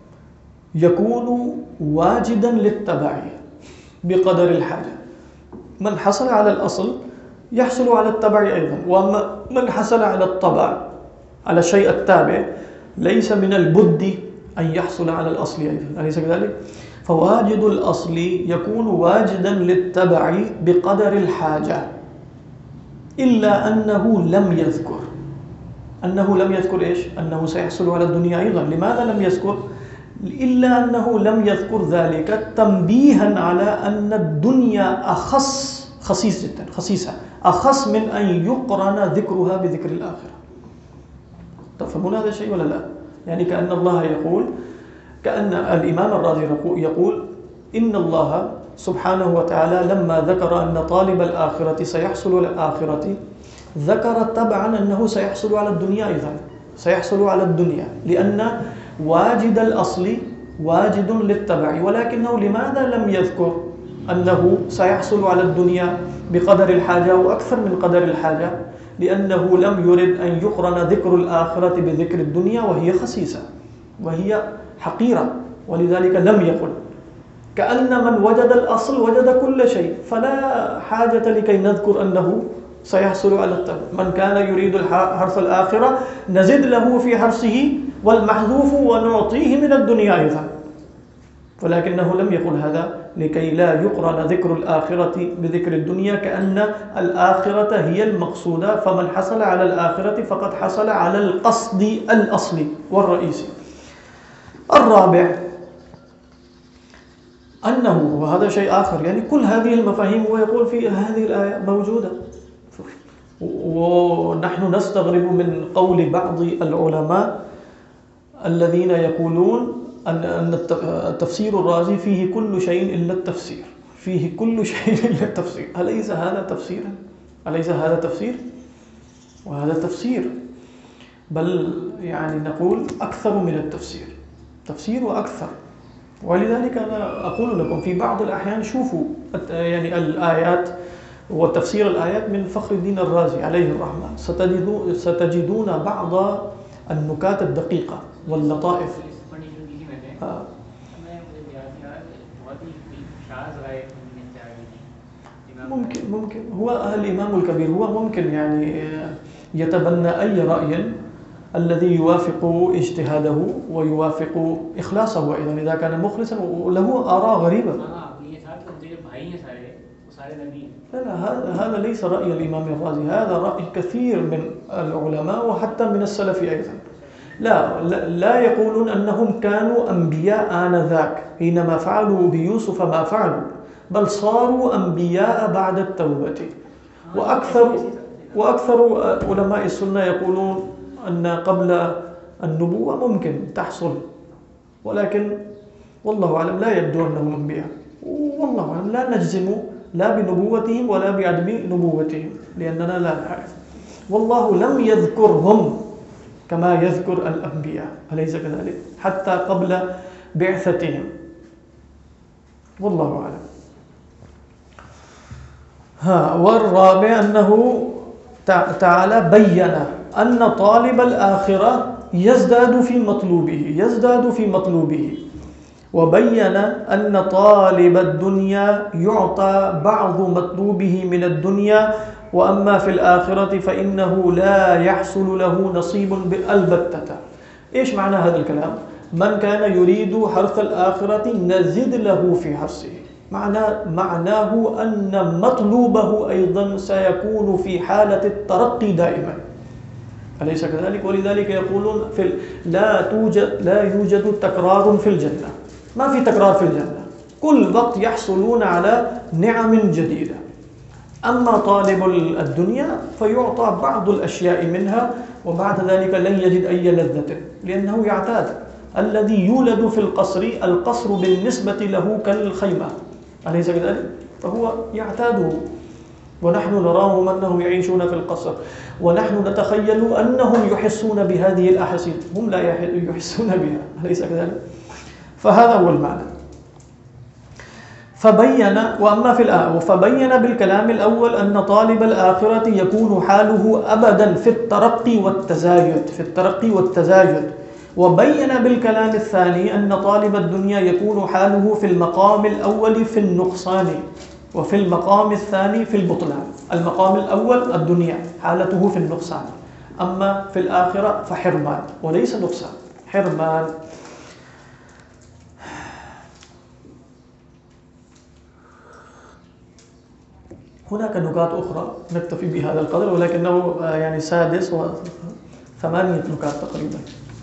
يكون واجدا للتبع بقدر الحاجة. من حصل على الأصل يحصل على التبع أيضا، وأما من حصل على الطبع على الشيء التابع ليس من البد أن يحصل على الأصل أيضا، أليس كذلك؟ فواجد الأصل يكون واجدا للتبع بقدر الحاجة، إلا أنه لم يذكر إيش؟ أنه سيحصل على الدنيا أيضا. لماذا لم يذكر؟ إلا أنه لم يذكر ذلك تنبيها على أن الدنيا خصيص جدا، خصيصة أخص من أن يقرن ذكرها بذكر الآخرة. تفهمون هذا الشيء ولا لا؟ يعني كأن الله يقول، كأن الإمام الرازي يقول إن الله سبحانه وتعالى لما ذكر أن طالب الآخرة سيحصل على الآخرة ذكر طبعا أنه سيحصل على الدنيا أيضا، سيحصل على الدنيا، لأن واجد الأصل واجد للتبع. ولكنه لماذا لم يذكر أنه سيحصل على الدنيا بقدر الحاجة وأكثر من قدر الحاجة؟ لأنه لم يرد أن يقرن ذكر الآخرة بذكر الدنيا، وهي خسيسة وهي حقيرة، ولذلك لم يقل. كأن من وجد الأصل وجد كل شيء، فلا حاجة لكي نذكر أنه سيحصل على التبع. من كان يريد حرث الآخرة نزد له في حرثه والمحذوف ونعطيه من الدنيا أيضا، ولكنه لم يقل هذا لكي لا يقرن ذكر الآخرة بذكر الدنيا، كأن الآخرة هي المقصودة، فمن حصل على الآخرة فقد حصل على القصد الأصلي والرئيسي. الرابع أنه، وهذا شيء آخر، يعني كل هذه المفاهيم هو يقول في هذه الآية موجودة، ونحن نستغرب من قول بعض العلماء الذين يقولون أن التفسير الرازي فيه كل شيء إلا التفسير، فيه كل شيء إلا التفسير. أليس هذا تفسيرا؟ أليس هذا تفسير؟ وهذا تفسير، بل يعني نقول أكثر من التفسير، تفسير وأكثر. ولذلك أنا أقول لكم في بعض الأحيان شوفوا يعني الآيات وتفسير الآيات من فخر الدين الرازي عليه الرحمة، ستجدون بعض النكات الدقيقة واللطائف. ممكن هو الإمام الكبير هو ممكن يعني يتبنى أي رأي الذي يوافق اجتهاده ويوافق إخلاصه أيضا إذا كان مخلصا، وله آراء غريبة. لا هذا ليس رأي الإمام الرازي، هذا رأي كثير من العلماء وحتى من السلف أيضا. لا يقولون أنهم كانوا أنبياء آنذاك حينما فعلوا بيوسف ما فعلوا، بل صاروا أنبياء بعد التوبة. وأكثر علماء السنة يقولون أن قبل النبوة ممكن تحصل، ولكن والله أعلم لا يبدو أنهم أنبياء، والله أعلم لا نجزم لا بنبوتهم ولا بعدم نبوتهم لأننا لا نعرف. والله لم يذكرهم كما يذكر الأنبياء، أليس كذلك؟ حتى قبل بعثتهم، والله أعلم. والرابع أنه تعالى بيّن أن طالب الآخرة يزداد في مطلوبه، وبيّن أن طالب الدنيا يعطى بعض مطلوبه من الدنيا، وأما في الآخرة فإنه لا يحصل له نصيب البتة. إيش معنى هذا الكلام؟ من كان يريد حرث الآخرة نزد له في حرثه، معناه أن مطلوبه أيضا سيكون في حالة الترقي دائما، أليس كذلك؟ ولذلك يقولون لا يوجد تكرار في الجنة، ما في تكرار في الجنة، كل وقت يحصلون على نعم جديدة. أما طالب الدنيا فيعطى بعض الأشياء منها وبعد ذلك لن يجد أي لذة لأنه يعتاد. الذي يولد في القصر بالنسبة له كالخيمة، أليس كذلك؟ فهو يعتاده، ونحن نراهم أنهم يعيشون في القصر، ونحن نتخيل أنهم يحسون بهذه الأحاسيس، هم لا يحسون بها، أليس كذلك؟ فهذا هو المعنى. فبين بالكلام الأول أن طالب الآخرة يكون حاله أبدا في الترقي والتزايد، وبين بالكلام الثاني أن طالب الدنيا يكون حاله في المقام الأول في النقصان، وفي المقام الثاني في البطلان. المقام الأول الدنيا حالته في النقصان، أما في الآخرة فحرمان، وليس نقصان، حرمان. هناك نکات أخرى نكتفي بهذا القدر، ولكنه يعني 6 و 8 نکات تقريبا.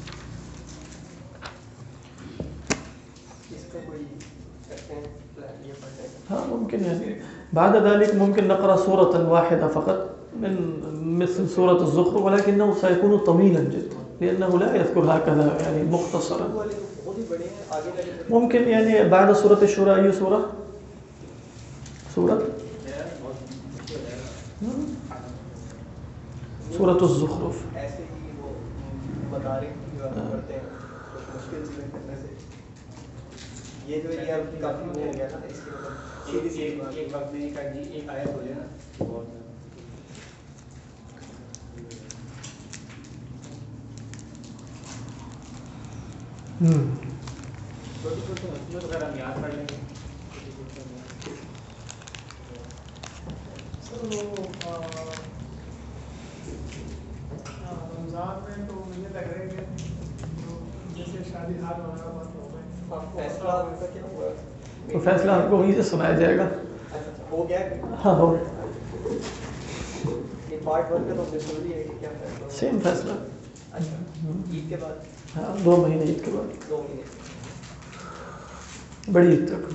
ممكن يعني بعد ذلك ممكن نقرأ سورة واحدة فقط من مثل سورة الزخرف، ولكنه سيكون طويلا جدا لأنه لا يذكر هكذا يعني مختصرا. ممكن يعني بعد سورة الشورى أي سورة؟ سورة الزخرف. یہ جو یہ کافی ہو گیا نا، اس کے ایک وقت میں ایک آیت ہو جائے نا بہت اگر ہم یاد پڑھ لیں گے. رمضان میں تو مجھے لگ رہا ہے کہ جیسے شادی ہار وغیرہ بند ہو گئے، تو فیصلہ آپ کو وہیں سے سنایا جائے گا. ہو گیا. ہاں ہو پارٹ 1 کا تو ہم نے سن لیا ہے کہ کیا فیصلہ. سیم فیصلہ. عید کے بعد. ہاں 2 مہینے عید کے بعد. 2 مہینے بڑی عید تک.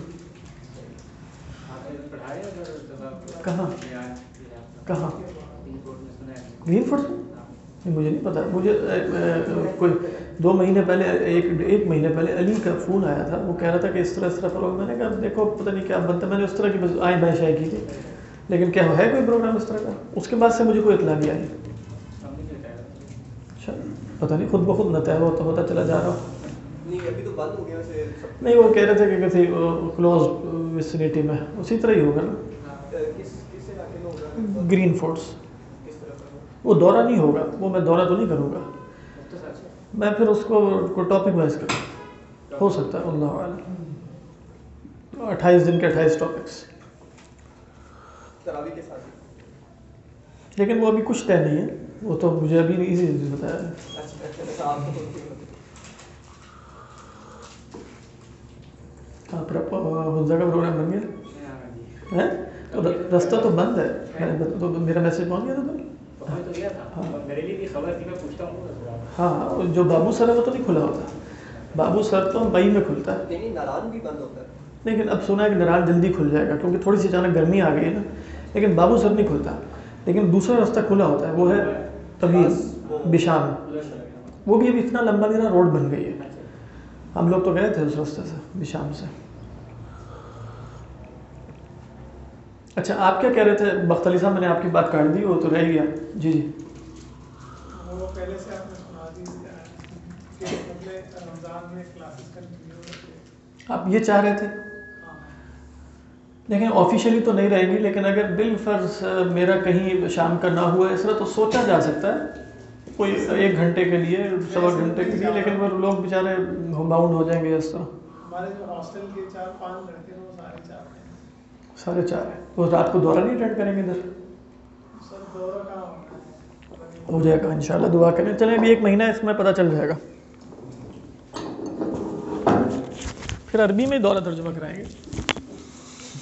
کہاں گرین فورٹ؟ مجھے نہیں پتا. مجھے کوئی 2 مہینے پہلے ایک مہینے پہلے علی کا فون آیا تھا، وہ کہہ رہا تھا کہ اس طرح پروگرام. میں نے کہا دیکھو پتہ نہیں کیا بنتا، میں نے اس طرح کی بس آئیں بائیں شائع کی تھی، لیکن کیا ہے کوئی پروگرام اس طرح کا؟ اس کے بعد سے مجھے کوئی اطلاع نہیں آئی. پتہ نہیں خود بخود نہ طے ہوتا چلا جا رہا. نہیں ابھی تو بند ہو گیا ویسے. نہیں وہ کہہ رہے تھے کہ کسی کلوز ویسینٹی میں، اسی طرح ہی ہوگا نا. کس علاقے میں ہوگا؟ Green forts. کس طرح کا؟ وہ دورہ نہیں ہوگا، وہ میں دورہ تو نہیں کروں گا، میں پھر اس کو ٹاپک وائز کروں. ہو سکتا ہے اللہ عالم. 28 دن کے 28 ٹاپکس، تراویح کے ساتھ. لیکن وہ ابھی کچھ طے نہیں ہے، وہ تو مجھے ابھی ایزی بتایا ہے. اچھا آپ کو حفظہ کا پروگرام بن گیا ہے؟ رستہ تو بند ہے. تو میرا میسج پہنچ گیا تھا میرے لیے خبر تھی، میں پوچھتا ہوں. ہاں جو بابو سر ہے وہ تو نہیں کھلا ہوتا. بابو سر تو مئی میں کھلتا ہے. نہیں ناران بھی بند ہوتا ہے. لیکن اب سنا ہے کہ ناران جلدی کھل جائے گا کیونکہ تھوڑی سی اچانک گرمی آ گئی ہے نا. لیکن بابو سر نہیں کھلتا، لیکن دوسرا راستہ کھلا ہوتا ہے، وہ ہے طویل بشام. وہ بھی ابھی اتنا لمبا نہیں رہا، روڈ بن گئی ہے. ہم لوگ تو گئے تھے اس راستے سے بھی شام سے. اچھا آپ کیا کہہ رہے تھے بخت علی صاحب؟ میں نے آپ کی بات کاٹ دی، وہ تو رہ گیا. جی جی وہ پہلے سے آپ نے سنا دی کہ مطلب رمضان میں کلاسز کنٹینیو ہوتے. آپ یہ چاہ رہے تھے؟ دیکھیں آفیشیلی تو نہیں رہے گی، لیکن اگر بالفرض میرا کہیں شام کا نہ ہوا اس طرح تو سوچا جا سکتا ہے کوئی 1 گھنٹے کے لیے، 1.25 گھنٹے کے لیے، لیکن وہ لوگ بیچارے باؤنڈ ہو جائیں گے اس طرح. ہمارے جو ہاسٹل کے 4-5 لڑکے ہیں وہ سارے 4 ہیں. سارے 4 ہیں. وہ رات کو دورہ نہیں اٹینڈ کریں گے ادھر؟ سر دورہ کہاں ہونا ہے؟ ہو جائے گا انشاءاللہ، دعا کریں. چلیں ابھی 1 مہینہ اس میں پتہ چل جائے گا، پھر عربی میں دورہ ترجمہ کرائیں گے.